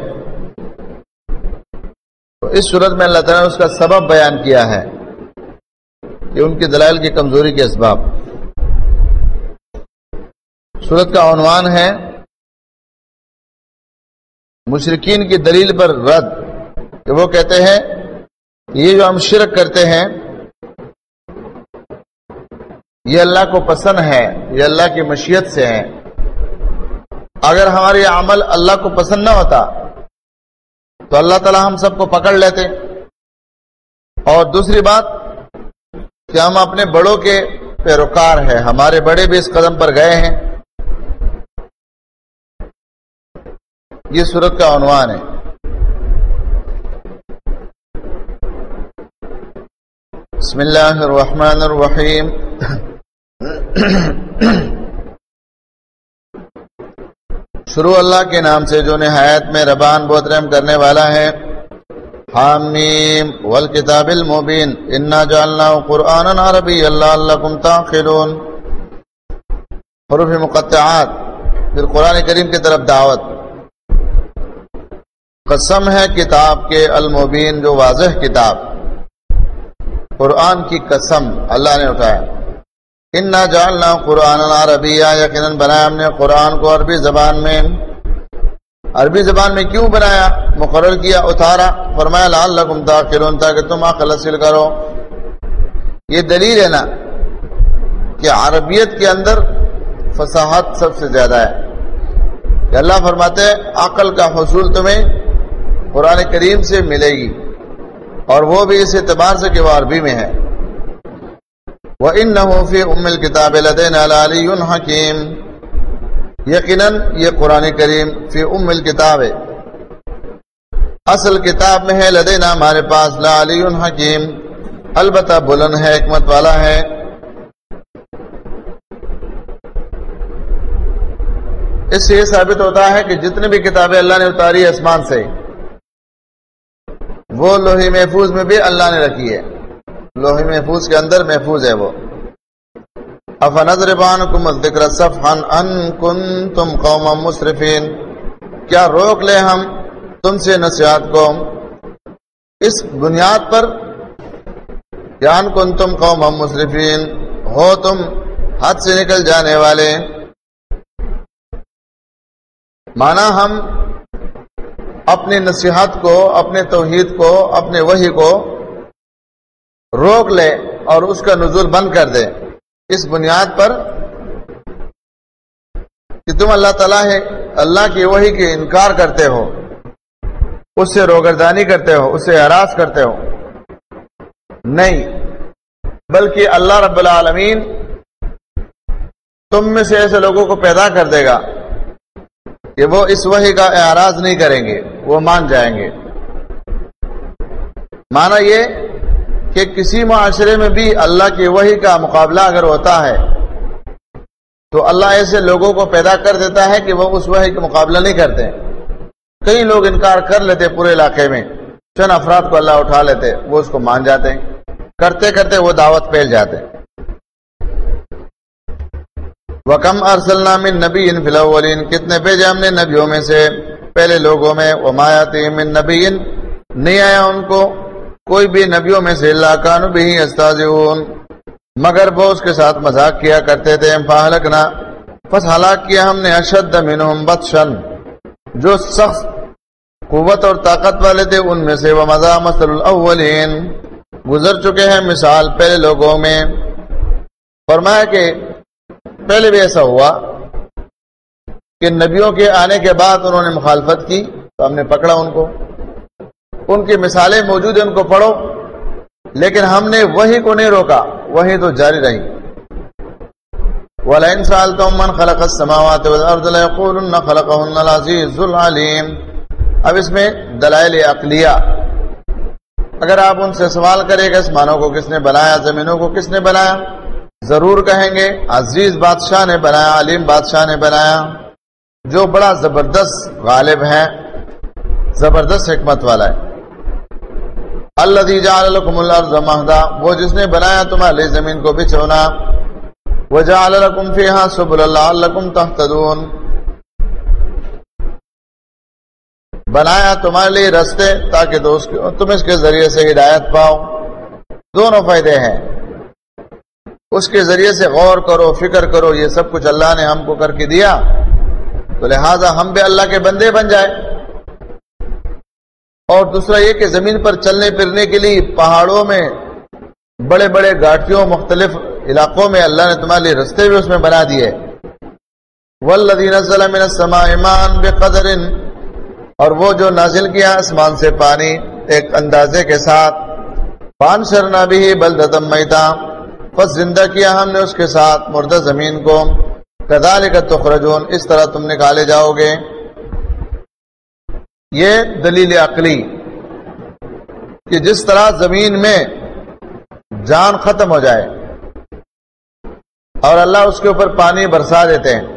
تو اس صورت میں اللہ تعالیٰ نے اس کا سبب بیان کیا ہے کہ ان کی دلائل کی کمزوری کے اسباب۔ صورت کا عنوان ہے مشرکین کی دلیل پر رد، کہ وہ کہتے ہیں کہ یہ جو ہم شرک کرتے ہیں یہ اللہ کو پسند ہے، یہ اللہ کی مشیت سے ہے، اگر ہمارے عمل اللہ کو پسند نہ ہوتا تو اللہ تعالی ہم سب کو پکڑ لیتے، اور دوسری بات کہ ہم اپنے بڑوں کے پیروکار ہیں، ہمارے بڑے بھی اس قدم پر گئے ہیں۔ یہ سورت کا عنوان ہے۔ بسم اللہ الرحمن الرحیم۔ شروع اللہ کے نام سے جو نہایت میں رحمان بہت رحم کرنے والا ہے۔ حامیم والکتاب المبین انا جعلناہ قرآنا عربیا لعلکم تعقلون۔ حروف مقطعات، پھر قرآن کریم کی طرف دعوت۔ قسم ہے کتاب کے المبین جو واضح کتاب، قرآن کی قسم اللہ نے اٹھایا. انا جعلنا قرآن عربیہ، یقیناً بنایا ہم نے قرآن کو عربی زبان میں. عربی زبان میں کیوں بنایا، مقرر کیا، اتارا؟ فرمایا لعلکم تعقلون، تاکہ تم عقل حاصل کرو. یہ دلیل ہے نا کہ عربیت کے اندر فصاحت سب سے زیادہ ہے. کہ اللہ فرماتے ہیں عقل کا حصول تمہیں قرآن کریم سے ملے گی، اور وہ بھی اس اعتبار سے کہ وہ عربی میں ہے. وَإِنَّهُ فِي أُمِّ الْكِتَابِ لَدَيْنَا لَعَلِيٌّ حَكِيمٌ، یقیناً یہ قرآن کریم فی ام الکتاب ہے، اصل کتاب میں ہے، لدینا ہمارے پاس، لعلی حکیم، البتہ بلند ہے، حکمت والا ہے. اس سے یہ ثابت ہوتا ہے کہ جتنی بھی کتابیں اللہ نے اتاری آسمان سے، وہ لوح محفوظ میں بھی اللہ نے رکھی ہے. لوح محفوظ کے اندر محفوظ ہے وہ. افنضرب عنکم الذکر صفحا ان کنتم قوما مسرفین، کیا روک لے ہم تم سے نصیحت کو اس بنیاد پر کہ ان کنتم قوما مسرفین، ہو تم حد سے نکل جانے والے. مانا ہم اپنی نصیحت کو، اپنے توحید کو، اپنے وحی کو روک لے اور اس کا نزول بند کر دے اس بنیاد پر کہ تم اللہ تعالیٰ ہے، اللہ کی وحی کے انکار کرتے ہو، اس سے روگردانی کرتے ہو، اس سے اعراض کرتے ہو. نہیں، بلکہ اللہ رب العالمین تم میں سے ایسے لوگوں کو پیدا کر دے گا کہ وہ اس وحی کا اعراض نہیں کریں گے، وہ مان جائیں گے. مانا یہ کہ کسی معاشرے میں بھی اللہ کی وحی کا مقابلہ اگر ہوتا ہے تو اللہ ایسے لوگوں کو پیدا کر دیتا ہے کہ وہ اس وحی کا مقابلہ نہیں کرتے. کئی لوگ انکار کر لیتے پورے علاقے میں، چند افراد کو اللہ اٹھا لیتے، وہ اس کو مان جاتے ہیں، کرتے کرتے وہ دعوت پھیل جاتے. وَكَمْ أَرْسَلْنَا مِن نَبِيٍّ فِي الْأَوَّلِينَ، کتنے بھیجے ہم نے نبیوں میں سے پہلے لوگوں میں. وَمَا يَأْتِيهِم مِّن نَبِيٍّ، نہیں آیا ان کو کوئی بھی نبیوں میں سے، الا كانوا بِهِ يَسْتَهْزِئُونَ، مگر وہ اس کے ساتھ مذاق کیا کرتے تھے. فَأَهْلَكْنَا، پس ہلاک کیا ہم نے، أَشَدَّ مِنْهُمْ بَطْشًا، جو سخت قوت اور طاقت والے تھے ان میں سے. وَمَضَىٰ مَثَلُ الْأَوَّلِينَ، گزر چکے ہیں مثال پہلے لوگوں میں. فرمایا کہ پہلے بھی ایسا ہوا کہ نبیوں کے آنے کے بعد انہوں نے مخالفت کی تو ہم نے پکڑا ان کو، ان کی مثالیں موجود ہیں، ان کو پڑھو، لیکن ہم نے وحی کو نہیں روکا، وحی تو جاری رہی. وَلَئِنْ سَأَلْتَهُم مَّنْ خَلَقَ السَّمَاوَاتِ وَالْأَرْضَ لَيَقُولُنَّ خَلَقَهُنَّ الْعَزِيزُ الْعَلِيمُ. اب اس میں دلائل عقلیہ، اگر آپ ان سے سوال کریں کہ آسمانوں کو کس نے بنایا، زمینوں کو کس نے بنایا، ضرور کہیں گے عزیز بادشاہ نے بنایا، علیم بادشاہ نے بنایا، جو بڑا زبردست غالب ہے، زبردست حکمت والا ہے. الذی جعل لکم الارض مہدا، وہ جس نے بنایا تمہارے لیے زمین کو بچھونا. وجعل لکم فیہا سبلا لعلکم تہتدون، بنایا تمہارے لیے رستے تاکہ تم اس کے ذریعے سے ہدایت پاؤ. دونوں فائدے ہیں، اس کے ذریعے سے غور کرو، فکر کرو، یہ سب کچھ اللہ نے ہم کو کر کے دیا تو لہٰذا ہم بھی اللہ کے بندے بن جائے. اور دوسرا یہ کہ زمین پر چلنے پھرنے کے لیے پہاڑوں میں، بڑے بڑے گھاٹیوں، مختلف علاقوں میں اللہ نے تمہارے لیے رستے بھی اس میں بنا دیے. والذی نزل من السماء ماء بقدر، اور وہ جو نازل کیا آسمان سے پانی ایک اندازے کے ساتھ. فانشرنا به بلدۃ میتا، پس زندہ کیا ہم نے اس کے ساتھ مردہ زمین کو. کذالک تخرجون، اس طرح تم نکالے جاؤ گے. یہ دلیل عقلی کہ جس طرح زمین میں جان ختم ہو جائے اور اللہ اس کے اوپر پانی برسا دیتے ہیں،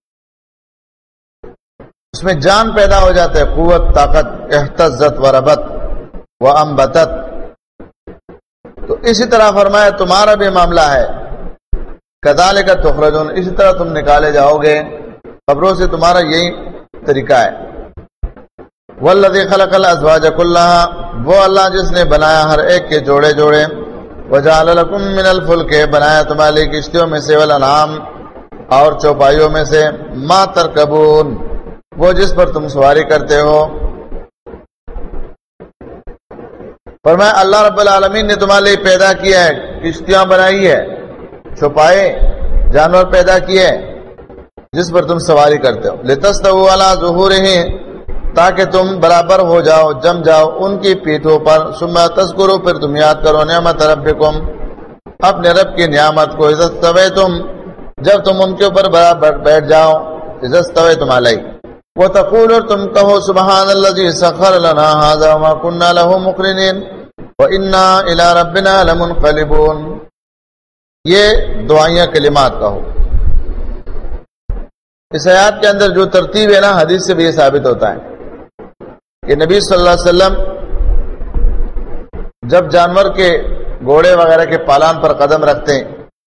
اس میں جان پیدا ہو جاتے ہے، قوت، طاقت. اہتزت وربت وانبتت، تو اسی طرح فرمایا تمہارا بھی معاملہ ہے. کذالک تخرجون، اسی طرح تم نکالے جاؤ گے، قبروں سے تمہارا یہی طریقہ ہے. والذی خلق الازواج کلها، وہ اللہ جس نے بنایا ہر ایک کے جوڑے جوڑے. وجعل لكم من الفلك بنایا تمہارے لیے کشتیوں میں سے والانعام اور چوپائیوں میں سے ما ترکبون وہ جس پر تم سواری کرتے ہو. فرمایا اللہ رب العالمین نے تمہارے لیے پیدا کیا ہے، کشتیاں بنائی ہے، چوپائے جانور پیدا کیے جس پر تم سواری کرتے ہو. لتستووا علی ظہورہ تاکہ تم برابر ہو جاؤ، جم جاؤ ان کی پیٹھوں پر. ثم تذکروا پھر تم یاد کرو نعمت ربکم اپنے رب کی نعمت کو. اذا استویتم جب تم ان کے اوپر برابر بیٹھ جاؤ. اذا استویتم علیہ وتقول اور تم کہو سبحان الذی سخر لنا ھذا وما كنا له مقرنین وإنا إلی ربنا لمنقلبون. یہ دعائیاں کلمات کہو. اس آیات کے اندر جو ترتیب ہے نا، حدیث سے بھی یہ ثابت ہوتا ہے کہ نبی صلی اللہ علیہ وسلم جب جانور کے گھوڑے وغیرہ کے پالان پر قدم رکھتے ہیں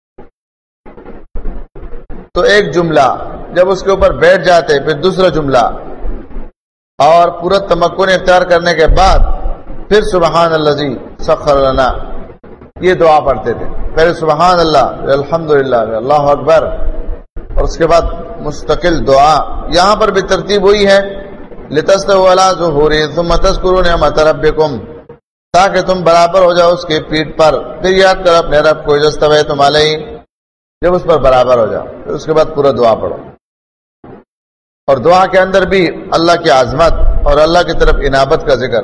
تو ایک جملہ، جب اس کے اوپر بیٹھ جاتے پھر دوسرا جملہ، اور پورا تمکن اختیار کرنے کے بعد پھر سبحان الذی سخر لنا یہ دعا پڑھتے تھے. پہلے سبحان اللہ، الحمدللہ، اللہ اکبر، اور اس کے بعد مستقل دعا. یہاں پر بھی ترتیب ہوئی ہے لتستووا علی ظہورہ ثم تذکروا نعمت ربکم تاکہ تم برابر ہو جاؤ اس کی پیٹھ پر. پھر یاد کرو اپنے رب کو اذا استویتم علیہ جب اس پر برابر ہو جاؤ. پھر اس کے بعد پورا دعا پڑھو. اور دعا کے اندر بھی اللہ کی عظمت اور اللہ کی طرف انابت کا ذکر.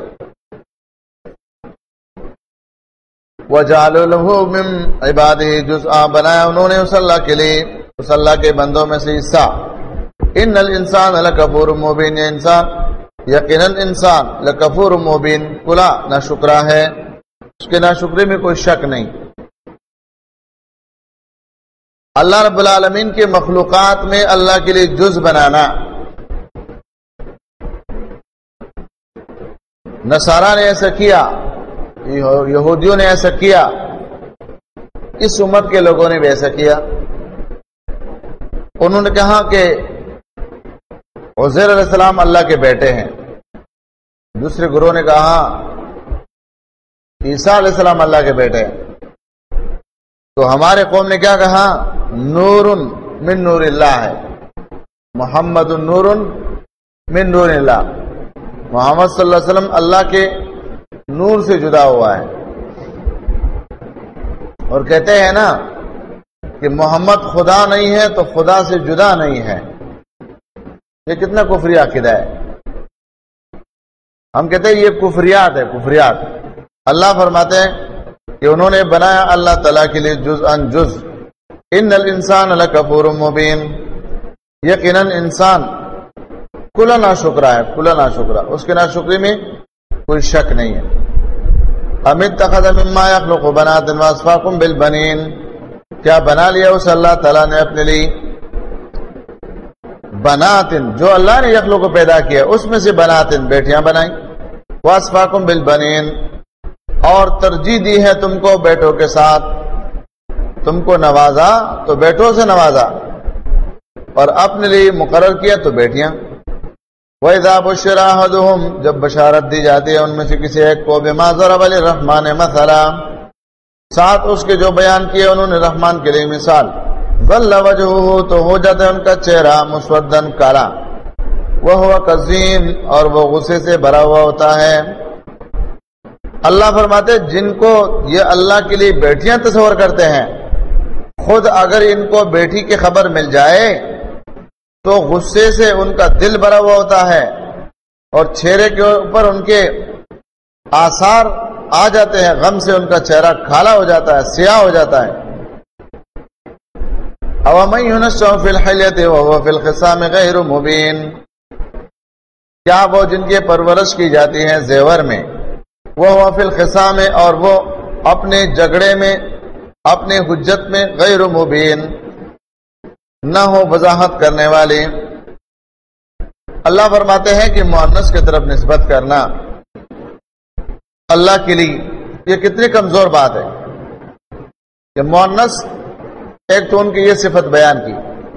وَجَعَلُوا لَهُ مِنْ عِبَادِهِ جُزْءًا بنایا انہوں نے اس اللہ کے لیے اس اللہ کے بندوں میں سے حصہ. ان الانسان لکفور مبین یہ انسان یقیناً انسان لکفور مبین کلا ناشکرا ہے، اس کے ناشکری میں کوئی شک نہیں. اللہ رب العالمین کے مخلوقات میں اللہ کے لیے جز بنانا، نصارہ نے ایسا کیا، یہودیوں نے ایسا کیا، اس امت کے لوگوں نے بھی ایسا کیا. انہوں نے کہا کہ عزیر علیہ السلام اللہ کے بیٹے ہیں. دوسرے گروہ نے کہا عیسیٰ علیہ السلام اللہ کے بیٹے ہیں. تو ہمارے قوم نے کیا کہا؟ نور من نور اللہ ہے، محمد نور من نور اللہ، محمد صلی اللہ علیہ وسلم اللہ کے نور سے جدا ہوا ہے. اور کہتے ہیں نا کہ محمد خدا نہیں ہے تو خدا سے جدا نہیں ہے. یہ کتنا کفری عقیدہ ہے. ہم کہتے ہیں یہ کفریات ہے، کفریات. اللہ فرماتے ہیں کہ انہوں نے بنایا اللہ تعالیٰ کے لیے جزءاً جز. ان الانسان لکفور مبین یقیناً انسان کلا ناشکرا ہے، کلا ناشکرا، اس کے ناشکری میں کوئی شک نہیں ہے. ام اتخذ مما یخلق بنات واصفاکم بالبنین کیا بنا لیا اس اللہ تعالیٰ نے اپنے لیے بناتن جو اللہ نے یخلق کو پیدا کیا اس میں سے بناتن بیٹیاں بنائیں، واصفاکم بالبنین اور ترجیح دی ہے تم کو بیٹوں کے ساتھ، تم کو نوازا تو بیٹوں سے نوازا اور اپنے لیے مقرر کیا تو بیٹیاں. وَإِذَا بُشِّرَ أَحَدُهُمْ جب بشارت دی جاتی ہے ان میں سے کسی ایک کو بِمَا ضَرَبَ لِلرَّحْمَنِ مَثَلًا ساتھ اس کے جو بیان کیے انہوں نے رحمان کے لیے مثال، ظَلَّ وَجْهُهُ تو ہو جاتا ہے ان کا چہرہ مُسْوَدًّا کالا، وَهُوَ كَظِيمٌ اور وہ غصے سے بھرا ہوا ہوتا ہے. اللہ فرماتے جن کو یہ اللہ کے لیے بیٹیاں تصور کرتے ہیں خود اگر ان کو بیٹی کی خبر مل جائے تو غصے سے ان کا دل بھرا ہوا ہوتا ہے اور چہرے کے اوپر ان کے آثار آ جاتے ہیں، غم سے ان کا چہرہ کالا ہو جاتا ہے، سیاہ ہو جاتا ہے. أَوَمَنْ يُنَشَّأُ فِي الْحِلْيَةِ وَهُوَ فِي الْخِصَامِ غَيْرُ مُبِينٍ کیا وہ جن کی پرورش کی جاتی ہے زیور میں، وَهُوَ فِي الْخِصَامِ اور وہ اپنے جھگڑے میں اپنے حجت میں غیر مبین نہ ہو وضاحت کرنے والے. اللہ فرماتے ہیں کہ مؤنث کی طرف نسبت کرنا اللہ کے لیے یہ کتنی کمزور بات ہے کہ مؤنث ایک تو ان کی یہ صفت بیان کی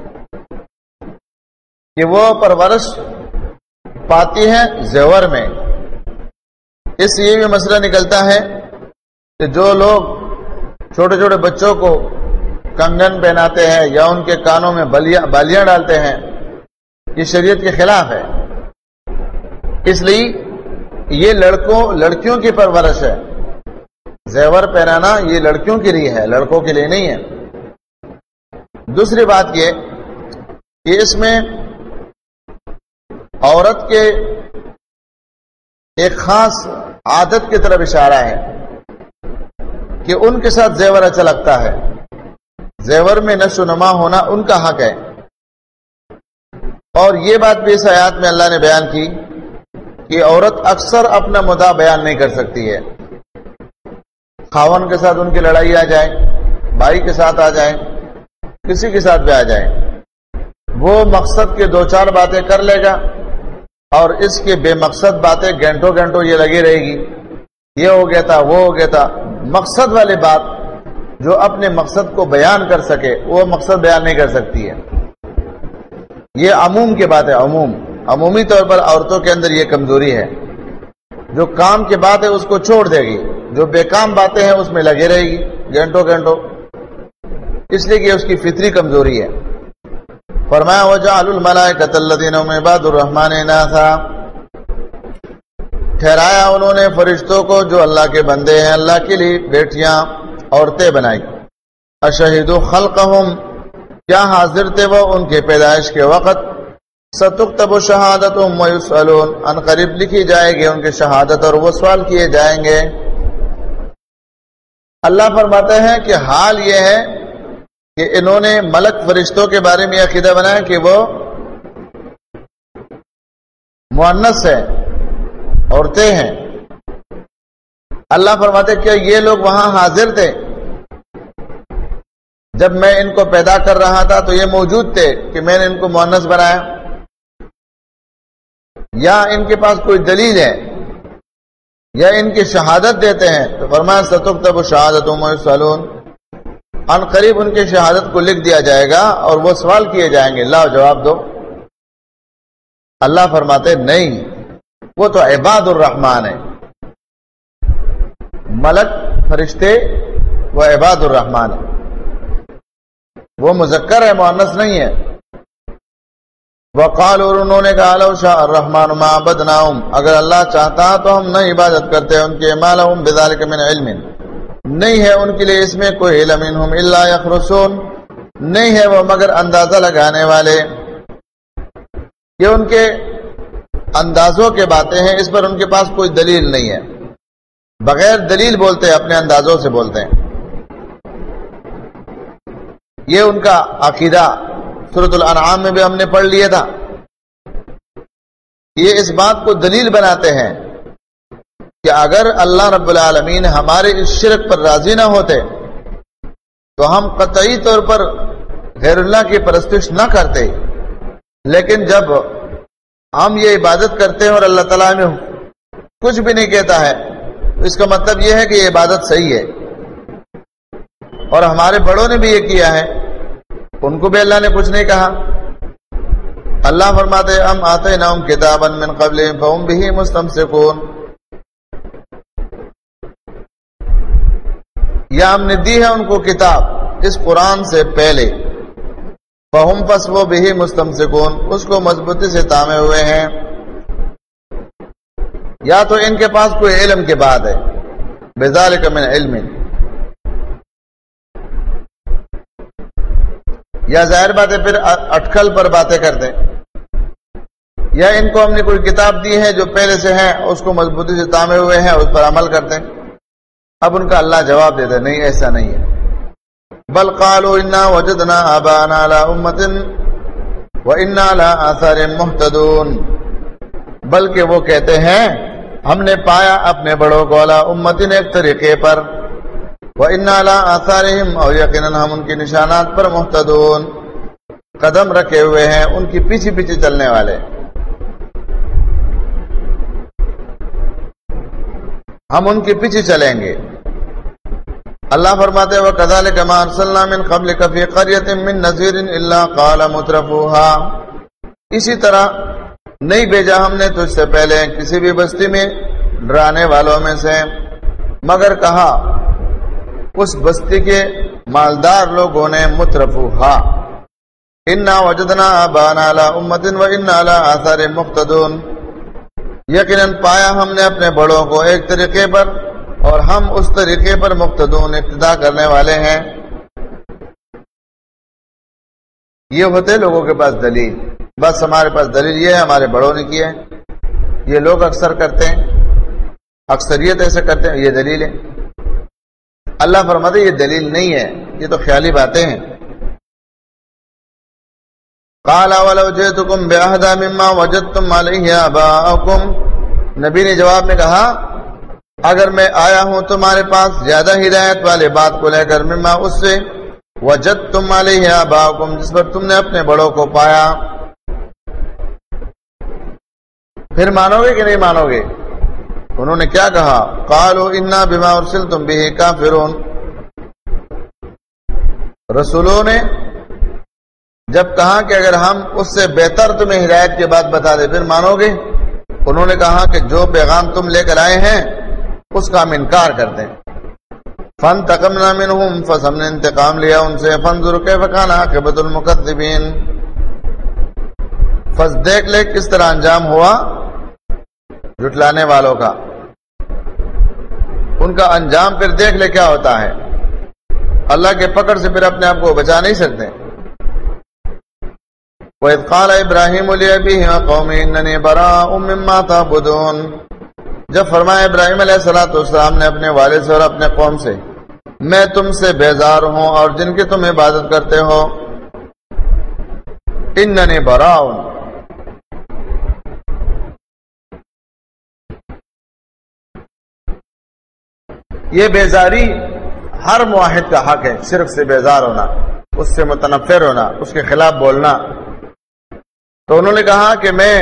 کہ وہ پرورش پاتی ہے زیور میں. اس یہ بھی مسئلہ نکلتا ہے کہ جو لوگ چھوٹے چھوٹے بچوں کو کنگن پہناتے ہیں یا ان کے کانوں میں بالیاں ڈالتے ہیں، یہ شریعت کے خلاف ہے. اس لیے یہ لڑکیوں کی پرورش ہے. زیور پہنانا یہ لڑکیوں کے لیے ہے، لڑکوں کے لیے نہیں ہے. دوسری بات یہ کہ اس میں عورت کے ایک خاص عادت کی طرف اشارہ ہے کہ ان کے ساتھ زیور اچھا لگتا ہے. زیور میں نشو نما ہونا ان کا حق ہے. اور یہ بات بھی اس آیات میں اللہ نے بیان کی کہ عورت اکثر اپنا مدعا بیان نہیں کر سکتی ہے. خاون کے ساتھ ان کی لڑائی آ جائے، بھائی کے ساتھ آ جائے، کسی کے ساتھ بھی آ جائے، وہ مقصد کے 2-4 باتیں کر لے گا اور اس کے بے مقصد باتیں گھنٹوں گھنٹوں یہ لگی رہے گی، یہ ہو گیا تھا، وہ ہو گیا تھا. مقصد والی بات جو اپنے مقصد کو بیان کر سکے وہ مقصد بیان نہیں کر سکتی ہے. یہ عموم کی بات ہے. عمومی طور پر عورتوں کے اندر یہ کمزوری ہے. جو کام کی بات ہے اس کو چھوڑ دے گی، جو بے کام باتیں ہیں اس میں لگے رہے گی گھنٹوں گھنٹوں، اس لیے کہ اس کی فطری کمزوری ہے. فرمایا وجعلوا الملائکۃ الذین هم عباد الرحمن اناثا، ٹھہرایا انہوں نے فرشتوں کو جو اللہ کے بندے ہیں اللہ کے لیے بیٹیاں عورتیں بنائی. اشہدوا خلقہم، کیا حاضر تھے وہ ان کے پیدائش کے وقت. ستکتب شہادتہم ویسألون، ان قریب لکھی جائے گی ان کی شہادت اور وہ سوال کیے جائیں گے. اللہ فرماتے ہیں کہ حال یہ ہے کہ انہوں نے ملک فرشتوں کے بارے میں عقیدہ بنایا کہ وہ مؤنث ہے، عورتیں ہیں. اللہ فرماتے کیا یہ لوگ وہاں حاضر تھے جب میں ان کو پیدا کر رہا تھا؟ تو یہ موجود تھے کہ میں نے ان کو مؤنث بنایا؟ یا ان کے پاس کوئی دلیل ہے یا ان کی شہادت دیتے ہیں؟ تو فرمایا ستکتب شہادتہم ویسألون، ان قریب ان کی شہادت کو لکھ دیا جائے گا اور وہ سوال کیے جائیں گے، لاؤ جواب دو. اللہ فرماتے نہیں، وہ تو عباد الرحمن ہے. ملک فرشتے وہ عباد الرحمن ہے، وہ مذکر ہے، مؤنث نہیں ہے. وقالوا، اور انہوں نے کہا لو شاء الرحمن ما عبدناہم، اگر اللہ چاہتا تو ہم نہ عبادت کرتے ان کے. ما لهم بذلک من علم، نہیں ہے ان کے لیے اس میں کوئی علم. انہم الا یخرصون، نہیں ہے وہ مگر اندازہ لگانے والے. یہ ان کے اندازوں کے باتیں ہیں، اس پر ان کے پاس کوئی دلیل نہیں ہے. بغیر دلیل بولتے ہیں، اپنے اندازوں سے بولتے ہیں. یہ ان کا عقیدہ سورۃ الانعام میں بھی ہم نے پڑھ لیا تھا. یہ اس بات کو دلیل بناتے ہیں کہ اگر اللہ رب العالمین ہمارے اس شرک پر راضی نہ ہوتے تو ہم قطعی طور پر غیر اللہ کی پرستش نہ کرتے. لیکن جب ہم یہ عبادت کرتے ہیں اور اللہ تعالیٰ ہمیں کچھ بھی نہیں کہتا ہے تو اس کا مطلب یہ ہے کہ یہ عبادت صحیح ہے. اور ہمارے بڑوں نے بھی یہ کیا ہے، ان کو بھی اللہ نے کچھ نہیں کہا. اللہ فرماتے ہم آتیناہم کتابا من قبل فہم بہ مستمسکون، یا ہم نے دی ہے ان کو کتاب اس قرآن سے پہلے. فہم، پس وہ بہ مستمسکون، اس کو مضبوطی سے تامے ہوئے ہیں. یا تو ان کے پاس کوئی علم کے بعد ہے، بذالک من علم، یا ظاہر بات ہے پھر اٹکل پر باتیں کرتے، یا ان کو ہم نے کوئی کتاب دی ہے جو پہلے سے ہے، اس کو مضبوطی سے تامے ہوئے ہیں، اس پر عمل کرتے. اب ان کا اللہ جواب دیتا نہیں، ایسا نہیں ہے. بل قالوا انا وجدنا آباءنا على امة وانا على آثارهم مهتدون، بلکہ وہ کہتے ہیں ہم نے پایا اپنے بڑوں کو علی امتن، ایک طریقے پر، وَإِنَّا عَلَىٰ آثَارِهِمْ، اور یقیناً ہم ان کے نشانات پر مہتدون، قدم رکھے ہوئے ہیں، ان کی پیچھے پیچھے چلنے والے. ہم ان کے پیچھے چلیں گے. اللہ فرماتے ہیں وَكَذَلِكَ مَا أَرْسَلْنَا مِن قَبْلِكَ فِي قَرْيَةٍ مِّن نَذِيرٍ إِلَّا قَالَ مُتْرَفُوهَا، اسی طرح نہیں بھیجا ہم نے تجھ سے پہلے کسی بھی بستی میں ڈرانے والوں میں سے، مگر کہا اس بستی کے مالدار لوگوں نے مترفوہا انا وجدنا آبانا علی امت و انا علی آثار مقتدون، یقیناً پایا ہم نے اپنے بڑوں کو ایک طریقے پر اور ہم اس طریقے پر مقتدون اقتدا کرنے والے ہیں۔ یہ ہوتے لوگوں کے پاس دلیل، بس ہمارے پاس دلیل یہ ہے، ہمارے بڑوں نے کیا ہے، یہ لوگ اکثر کرتے ہیں، اکثریت ایسے کرتے ہیں، یہ دلیل ہے۔ اللہ فرماتے یہ دلیل نہیں ہے، یہ تو خیالی باتیں ہیں۔ قال ولو جئتكم بأهدى مما وجدتم عليه آباءكم، نبی نے جواب میں کہا اگر میں آیا ہوں تمہارے پاس زیادہ ہدایت والے بات کو لے کر، مما اس سے وجدتم علیہ آباءکم جس پر تم نے اپنے بڑوں کو پایا، پھر مانو گے کہ نہیں مانو گے؟ انہوں نے کیا کہا؟ قالوا انا بما ارسلتم به کافرون، رسولوں نے جب کہا کہ اگر ہم اس سے بہتر تمہیں ہدایت کے بعد بتا دیں پھر مانو گے؟ انہوں نے کہا کہ جو پیغام تم لے کر آئے ہیں اس کا ہم انکار کرتے ہیں۔ فانتقمنا منہم، پس ہم نے انتقام لیا ان سے، فانظر کیف کان عاقبۃ المکذبین، پس دیکھ لے کس طرح انجام ہوا جھٹلانے والوں کا، ان کا انجام پھر دیکھ لے کیا ہوتا ہے۔ اللہ کے پکڑ سے پھر اپنے آپ کو بچا نہیں سکتے۔ وَإِذْ قَالَ إِبْرَاهِيمُ لِأَبِيهِ وَقَوْمِهِ إِنَّنِي بَرَاءٌ مِّمَّا تَعْبُدُونَ، جب فرمایا ابراہیم علیہ السلام نے اپنے والد سے اور اپنے قوم سے میں تم سے بیزار ہوں اور جن کی تم عبادت کرتے ہو، اننی براء، یہ بیزاری ہر موحد کا حق ہے، شرک سے بیزار ہونا، اس سے متنفر ہونا، اس کے خلاف بولنا۔ تو انہوں نے کہا کہ میں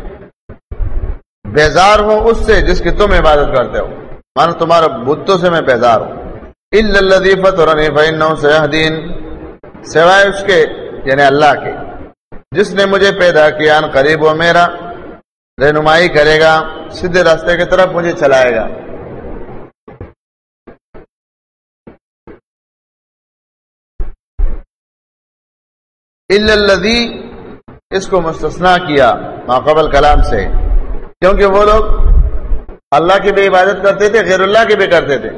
بیزار ہوں اس سے جس کی تم عبادت کرتے ہو، مانو تمہارے بتوں سے میں بیزار ہوں۔ الا الذی فطرنی فانہ سیہدین، سوائے اس کے یعنی اللہ کے جس نے مجھے پیدا کیا، ان قریب وہ میرا رہنمائی کرے گا، سیدھے راستے کی طرف مجھے چلائے گا۔ الا الذی، اس کو مستثنا کیا ما قبل کلام سے، کیونکہ وہ لوگ اللہ کی بھی عبادت کرتے تھے، غیر اللہ کی بھی کرتے تھے۔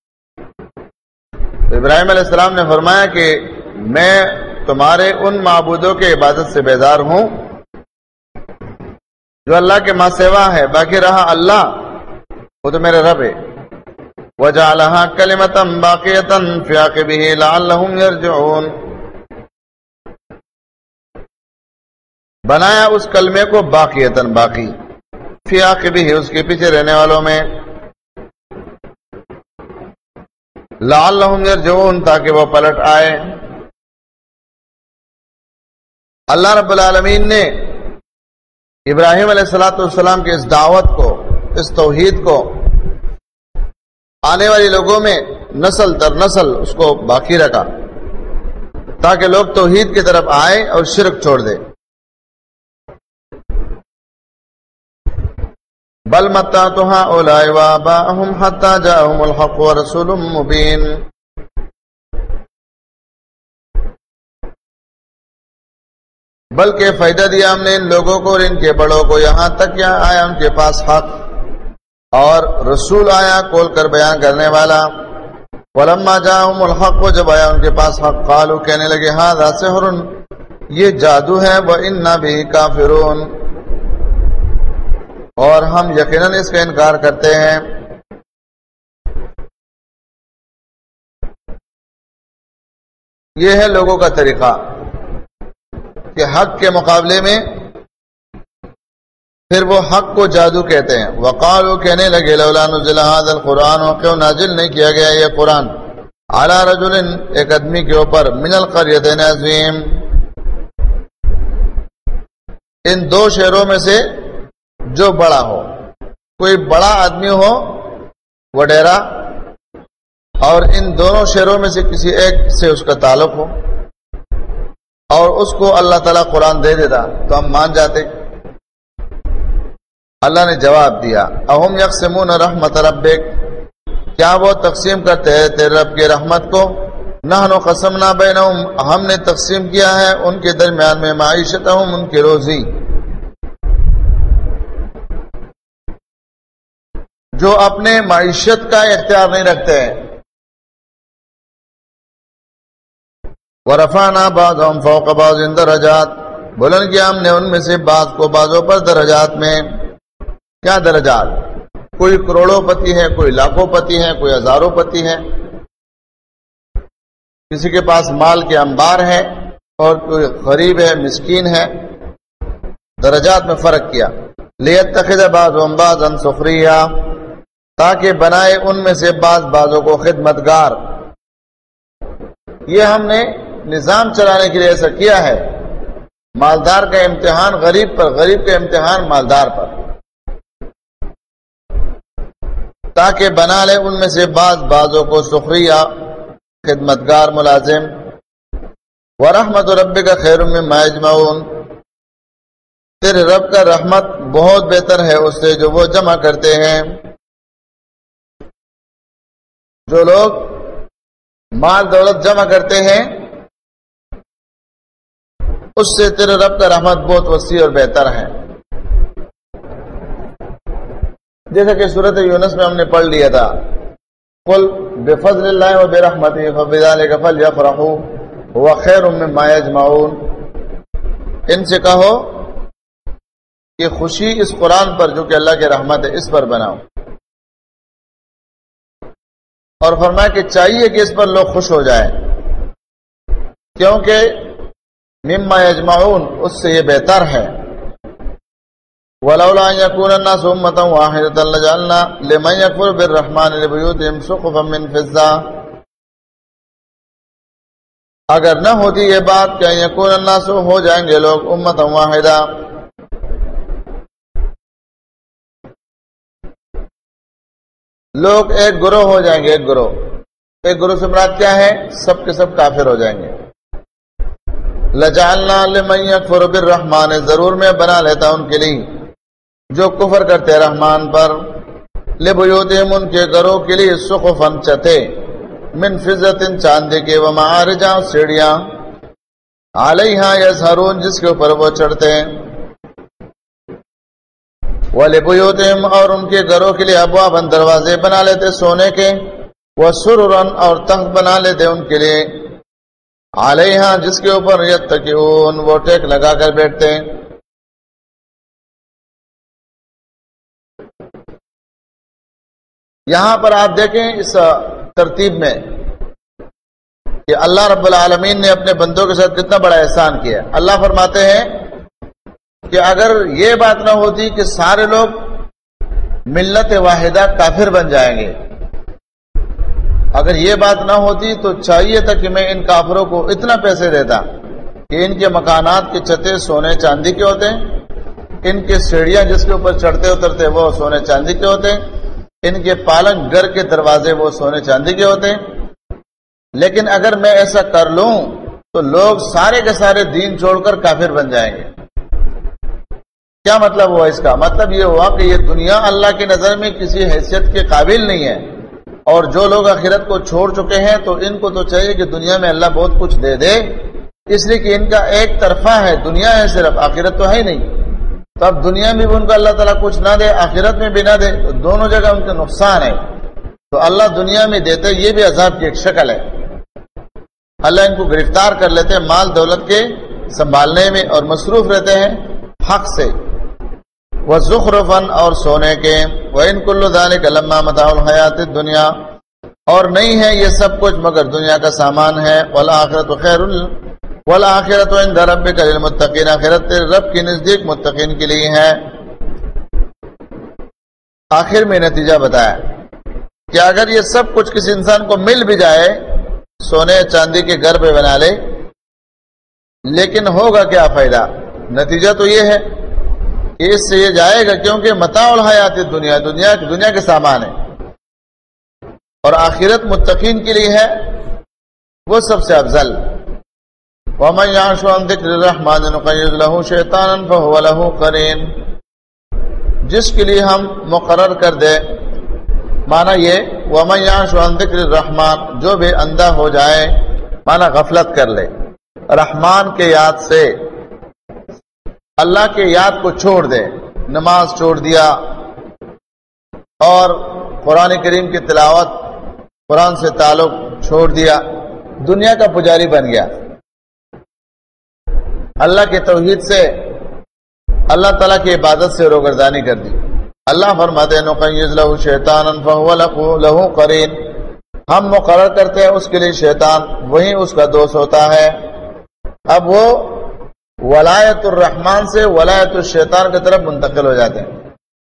تو ابراہیم علیہ السلام نے فرمایا کہ میں تمہارے ان معبودوں کے عبادت سے بیزار ہوں جو اللہ کے ماں سوا ہے، باقی رہا اللہ وہ تو میرے رب ہے۔ وَجَعَلَهَا كَلِمَةً بَاقِيَةً فِي عَقِبِهِ لَعَلَّهُمْ يَرْجِعُونَ، بنایا اس کلمے کو باقیتاً باقی، فی عاقبہ اس کے پیچھے رہنے والوں میں، لعلہم یرجعون تاکہ وہ پلٹ آئے۔ اللہ رب العالمین نے ابراہیم علیہ السلام کی اس دعوت کو، اس توحید کو آنے والی لوگوں میں نسل در نسل اس کو باقی رکھا تاکہ لوگ توحید کی طرف آئے اور شرک چھوڑ دے۔ بل متعت هؤلاء وآباءهم حتى جاءهم الحق ورسول مبين، بلکہ فائدہ دیا ہم نے ان لوگوں کو اور ان کے بڑوں کو یہاں تک یہاں آیا ان کے پاس حق اور رسول آیا کھول کر بیان کرنے والا۔ ولما جاءهم الحق، جب آیا ان کے پاس حق، قالوا کہنے لگے ھذا سحر، یہ جادو ہے، وإنا به کافرون، اور ہم یقیناً اس کا انکار کرتے ہیں۔ یہ ہے لوگوں کا طریقہ کہ حق کے مقابلے میں پھر وہ حق کو جادو کہتے ہیں۔ وقالوا کہنے لگے لولا نزل هذا القرآن، کیوں نازل نہیں کیا گیا یہ قرآن على رجل، ایک آدمی کے اوپر، من القریتین عظیم، ان دو شہروں میں سے جو بڑا ہو، کوئی بڑا آدمی ہو وڈیرا، اور ان دونوں شہروں میں سے کسی ایک سے اس کا تعلق ہو اور اس کو اللہ تعالیٰ قرآن دے دیتا تو ہم مان جاتے۔ اللہ نے جواب دیا اہم یقسمون رحمت ربک، کیا وہ تقسیم کرتے ہیں تیرے رب کی رحمت کو؟ نحن قسمنا بینہم، ہم نے تقسیم کیا ہے ان کے درمیان میں معیشتہم، ان کی روزی، جو اپنے معیشت کا اختیار نہیں رکھتے ہیں۔ ورفعنا بعضهم فوق بعض درجات، بلند کیا ہم نے ان میں سے بعض کو بعضوں پر درجات میں۔ کیا درجات؟ کوئی کروڑوں پتی ہے، کوئی لاکھوں پتی ہے، کوئی ہزاروں پتی ہے، کسی کے پاس مال کے انبار ہے اور کوئی غریب ہے، مسکین ہے، درجات میں فرق کیا۔ لیتخذ بعضهم بعضا سخریا، تاکہ بنائے ان میں سے بعض بعضوں کو خدمتگار۔ یہ ہم نے نظام چلانے کے لیے ایسا کیا ہے، مالدار کا امتحان غریب پر، غریب کا امتحان مالدار پر، تاکہ بنا لے ان میں سے بعض بعضوں کو سخریا، خدمتگار، ملازم۔ ورحمت ربک خیر مما یجمعون، تیرے رب کا رحمت بہت بہتر ہے اس سے جو وہ جمع کرتے ہیں۔ جو لوگ مال دولت جمع کرتے ہیں اس سے تیرے رب کا رحمت بہت وسیع اور بہتر ہے۔ جیسا کہ سورۃ یونس میں ہم نے پڑھ لیا تھا، قل بفضل اللہ وبرحمتہ فبذلک فلیفرحوا هو خیر مما یجمعون، ان سے کہو کہ خوشی اس قرآن پر جو کہ اللہ کی رحمت ہے اس پر بناؤ، اور فرمایا کہ چاہیے کہ اس پر لوگ خوش ہو جائیں، کیونکہ مما یجمعون اس سے یہ بہتر ہے۔ ولولا ان يكون الناس امه واحده لجعلنا لمن يكفر بالرحمن لبيوتهم سقفا من فضه، اگر نہ ہوتی یہ بات کہ یکون الناس ہو جائیں گے لوگ امه واحده، لوگ ایک گروہ ہو جائیں گے، ایک گروہ سے مراد کیا ہے؟ سب کے سب کافر ہو جائیں گے۔ لجعلنا لمن يكفر بالرحمن، ضرور میں بنا لیتا ان کے لیے جو کفر کرتے رحمان پر، لبیوتہم ان کے گھروں کے لیے سقفا چھتیں، من فضة چاندی کے، ومعارج سیڑیاں، علیہا یظہرون جس کے اوپر وہ چڑھتے ہیں، وَلِبُيُوتِهِمْ اور ان کے گھروں کے لیے ابواباً دروازے بنا لیتے سونے کے، وَسُرُرًا اور تخت بنا لیتے ان کے لیے، علیہا جس کے اوپر یتکئون وہ ٹیک لگا کر بیٹھتے ہیں۔ یہاں پر آپ دیکھیں اس ترتیب میں کہ اللہ رب العالمین نے اپنے بندوں کے ساتھ کتنا بڑا احسان کیا۔ اللہ فرماتے ہیں کہ اگر یہ بات نہ ہوتی کہ سارے لوگ ملت واحدہ کافر بن جائیں گے، اگر یہ بات نہ ہوتی تو چاہیے تھا کہ میں ان کافروں کو اتنا پیسے دیتا کہ ان کے مکانات کے چھتیں سونے چاندی کے ہوتے ہیں، ان کے سیڑھیاں جس کے اوپر چڑھتے اترتے وہ سونے چاندی کے ہوتے ہیں، ان کے پالنگ گھر کے دروازے وہ سونے چاندی کے ہوتے ہیں۔ لیکن اگر میں ایسا کر لوں تو لوگ سارے کے سارے دین چھوڑ کر کافر بن جائیں گے۔ کیا مطلب ہوا اس کا؟ مطلب یہ ہوا کہ یہ دنیا اللہ کی نظر میں کسی حیثیت کے قابل نہیں ہے، اور جو لوگ آخرت کو چھوڑ چکے ہیں تو ان کو تو چاہیے کہ دنیا میں اللہ بہت کچھ دے دے، اس لیے کہ ان کا ایک طرفہ ہے، دنیا ہے صرف، آخرت تو ہے ہی نہیں۔ تو اب دنیا میں بھی ان کو اللہ تعالیٰ کچھ نہ دے، آخرت میں بھی نہ دے، تو دونوں جگہ ان کا نقصان ہے۔ تو اللہ دنیا میں دیتے، یہ بھی عذاب کی ایک شکل ہے۔ اللہ ان کو گرفتار کر لیتے ہیں مال دولت کے سنبھالنے میں، اور مصروف رہتے ہیں حق سے، وَزُخْرُفًا اور سونے کے، وَإِن كُلُّ ذَلِكَ لَمَّا مَتَاعُ الْحَيَاةِ الدُّنْيَا اور نہیں ہے یہ سب کچھ مگر دنیا کا سامان ہے، وَالْآخِرَةُ خَيْرٌ وَالْآخِرَةُ عِندَ رَبِّكَ لِلْمُتَّقِينَ آخرت تیرے رب کی نزدیک متقین کے لیے ہے۔ آخر میں نتیجہ بتایا کہ اگر یہ سب کچھ کسی انسان کو مل بھی جائے، سونے چاندی کے گھر پہ بنا لے، لیکن ہوگا کیا فائدہ؟ نتیجہ تو یہ ہے کہ اس سے یہ جائے گا، کیونکہ متاع الحیات الدنیا، دنیا کے سامان ہے، اور آخرت متقین کے لیے ہے، وہ سب سے افضل۔ وَمَنْ يَعْشُ عَنْ ذِكْرِ الرَّحْمَنِ نُقَيِّضْ لَهُ شَيْطَانًا فَهُوَ لَهُ قَرِينٌ، جس کے لیے ہم مقرر کر دے معنی یہ وَمَن يَعْشُ عَن ذِكْرِ الرَّحْمَٰنِ، جو بھی اندھا ہو جائے، معنی غفلت کر لے رحمان کے یاد سے، اللہ کے یاد کو چھوڑ دے، نماز چھوڑ دیا اور قرآن کریم کی تلاوت، قرآن سے تعلق چھوڑ دیا، دنیا کا پجاری بن گیا، اللہ کے توحید سے، اللہ تعالیٰ کی عبادت سے روگردانی کر دی۔ اللہ فرماتے ہیں نقیض لہ شیطانا فہو لہ قرین، ہم مقرر کرتے ہیں اس کے لیے شیطان، وہی اس کا دوست ہوتا ہے۔ اب وہ ولایت الرحمن سے ولایت الشیطان کی طرف منتقل ہو جاتے ہیں۔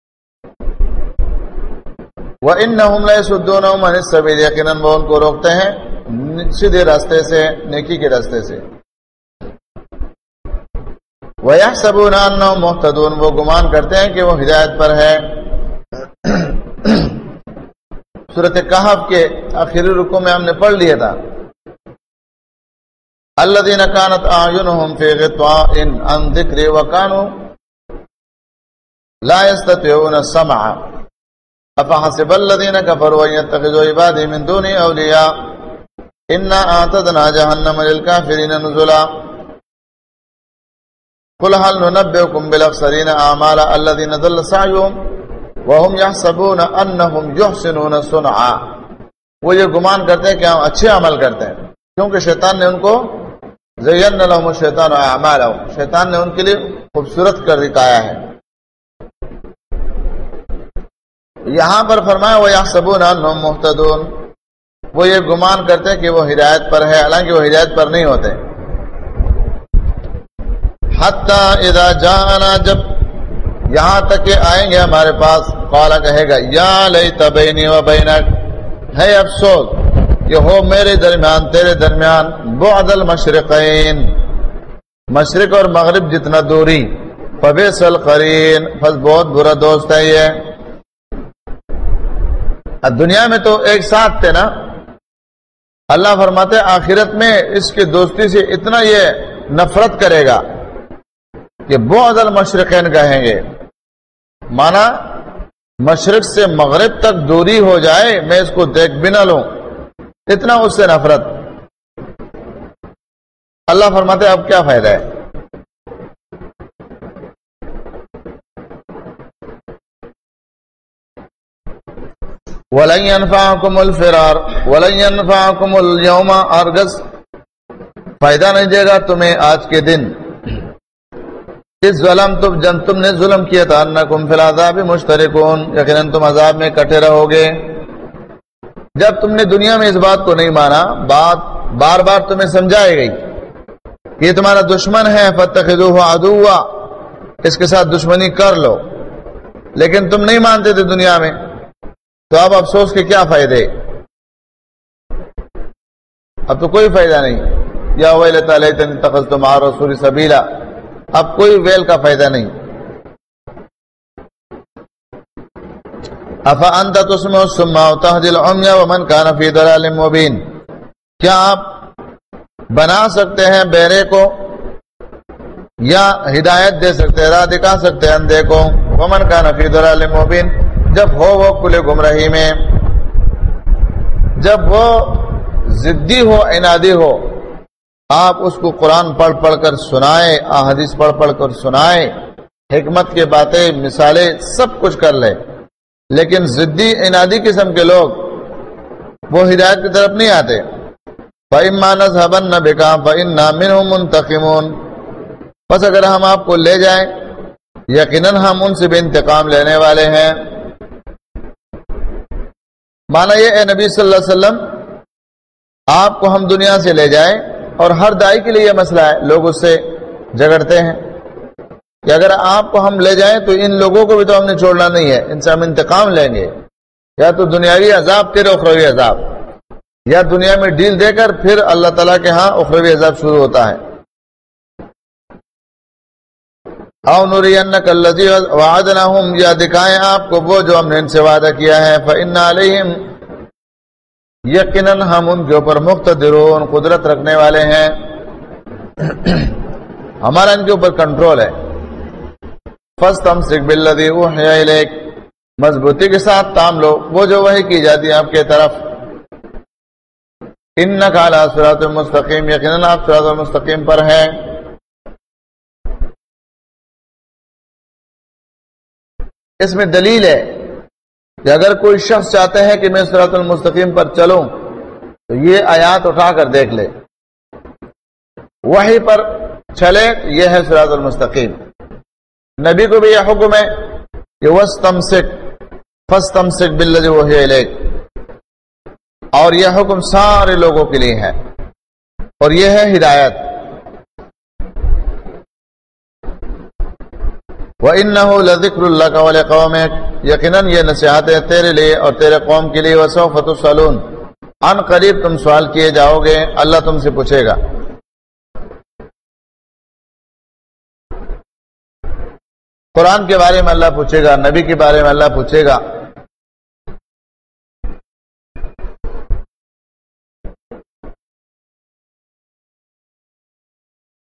وَإِنَّهُمْ لَيَصُدُّونَهُمْ عَنِ السَّبِيلِ، یقیناً وہ ان کو روکتے ہیں سیدھے راستے سے، نیکی کے راستے سے۔ وَيَحْسَبُونَ أَنَّهُمْ مُهْتَدُونَ، وہ گمان کرتے ہیں کہ وہ ہدایت پر ہے۔ سورۃ کہف کے آخری رکوع میں ہم نے پڑھ لیا تھا الَّذِينَ كَانَتْ أَعْيُنُهُمْ فِي غِطَاءٍ عَنْ ذِكْرِي وَكَانُوا لَا يَسْتَطِيعُونَ السَّمْعَ أَفَحَسِبَ الَّذِينَ كَفَرُوا أَن يَتَّخِذُوا عِبَادِي مِن دُونِي أَوْلِيَاءَ إِنَّا أَعْتَدْنَا جَهَنَّمَ لِلْكَافِرِينَ نُزُلًا قُلْ هَلْ نُنَبِّئُكُم بِالْأَخْسَرِينَ أَعْمَالًا الَّذِينَ ضَلَّ سَعْيُهُمْ وَهُمْ يَحْسَبُونَ أَنَّهُمْ يُحْسِنُونَ صُنْعًا، وہ یہ گمان کرتے ہیں کہ ہم اچھے عمل کرتے ہیں، کیونکہ شیطان نے ان کو زَيَّنَّ لَهُمُ الشَّيْطَانُ أَعْمَالَهُمْ، شیطان نے ان کے لیے خوبصورت کر دکھایا ہے۔ یہاں پر فرمایا وَيَحْسَبُونَ أَنَّهُمْ مُهْتَدُونَ، وہ یہ گمان کرتے ہیں کہ وہ ہدایت پر ہے، حالانکہ وہ ہدایت پر نہیں ہوتے۔ حَتَّى إِذَا جَاءَنَا، جب یہاں تک کہ آئیں گے ہمارے پاس، قَالَ کہے گا یا لیت بینی و بینک، ہے افسوس کہ ہو میرے درمیان تیرے درمیان، بعد المشرقین، مشرق اور مغرب جتنا دوری، فبئس القرین، پس بہت برا دوست ہے یہ۔ دنیا میں تو ایک ساتھ تھے نا، اللہ فرماتے آخرت میں اس کی دوستی سے اتنا یہ نفرت کرے گا کہ بعد المشرقین کہیں گے، مانا مشرق سے مغرب تک دوری ہو جائے، میں اس کو دیکھ بھی نہ لوں، اتنا اس سے نفرت۔ اللہ فرماتے اب کیا فائدہ ہے؟ وَلَن يَنفَعَكُمُ الْفِرَارُ وَلَن يَنفَعَكُمُ الْيَوْمَ، ہرگز فائدہ نہیں دے گا تمہیں آج کے دن، اس ظلم جب تم نے ظلم کیا تھا، انکم فی العذاب مشترکون، یقیناً تم عذاب میں کٹے رہو گے۔ جب تم نے دنیا میں اس بات کو نہیں مانا، بات بار بار تمہیں سمجھائی گئی کہ یہ تمہارا دشمن ہے، فاتخذوہ عدوا، اس کے ساتھ دشمنی کر لو، لیکن تم نہیں مانتے تھے دنیا میں، تو اب افسوس کے کیا فائدے؟ اب تو کوئی فائدہ نہیں۔ یا ویلتی لیتنی اتخذت مع الرسول سبیلا، اب کوئی ویل کا فائدہ نہیں۔ افانت تسمع الصم وتهدي العمي ومن كان في ضلال مبين، کیا آپ بنا سکتے ہیں بہرے کو یا ہدایت دے سکتے ہیں، راہ دکھا سکتے ہیں اندھے کو، ومن كان في ضلال مبين، جب ہو وہ کھلے گمراہی میں، جب وہ ضدی ہو، عنادی ہو، آپ اس کو قرآن پڑھ پڑھ کر سنائے، احادیث پڑھ پڑھ کر سنائے، حکمت کی باتیں، مثالیں، سب کچھ کر لے، لیکن ضدی عنادی قسم کے لوگ وہ ہدایت کی طرف نہیں آتے۔ فَإِمَّا نَذْهَبَنَّ بِكَ فَإِنَّا مِنْهُمْ مُنْتَقِمُونَ، بس اگر ہم آپ کو لے جائیں، یقیناً ہم ان سے بھی انتقام لینے والے ہیں۔ مانا یہ اے نبی صلی اللہ علیہ وسلم، آپ کو ہم دنیا سے لے جائیں، اور ہر دائی کے لیے یہ مسئلہ ہے، لوگ اس سے جھگڑتے ہیں کہ اگر آپ کو ہم لے جائیں تو ان لوگوں کو بھی تو ہم نے چھوڑنا نہیں ہے، ان سے ہم انتقام لیں گے، یا تو دنیاوی عذاب پھر اخروی عذاب، یا دنیا میں ڈیل دے کر پھر اللہ تعالیٰ کے ہاں اخروی عذاب شروع ہوتا ہے۔ او نرینک الذی وعدناہم، یا دکھائیں آپ کو وہ جو ہم نے ان سے وعدہ کیا ہے، فإن علیہم، یقیناً ہم ان کے اوپر مقتدرون، قدرت رکھنے والے ہیں، ہمارا ان کے اوپر کنٹرول ہے۔ فاستمسک بالذی اوحی الیک، مضبوطی کے ساتھ تام لو وہ جو وحی کی جاتی ہے آپ کے طرف. انک علی صراط مستقیم، یقیناً آپ صراط المستقیم پر ہیں. اس میں دلیل ہے کہ اگر کوئی شخص چاہتا ہے کہ میں صراط المستقیم پر چلوں تو یہ آیات اٹھا کر دیکھ لے، وحی پر چلے، یہ ہے صراط المستقیم. نبی کو بھی یہ حکم ہے کہ وَاسْتَمْسِكْ فَاسْتَمْسِكْ بِالَّذِي أُوحِيَ إِلَيْكَ، اور یہ حکم سارے لوگوں کے لیے ہے اور یہ ہے ہدایت. وَإِنَّهُ لَذِكْرٌ لَكَ وَلِقَوْمِكَ، یقیناً یہ نصیحت ہے تیرے لیے اور تیرے قوم کے لیے. وَسَوْفَ تُسْأَلُونَ، ان قریب تم سوال کیے جاؤ گے، اللہ تم سے پوچھے گا. قرآن کے بارے میں اللہ پوچھے گا، نبی کے بارے میں اللہ پوچھے گا.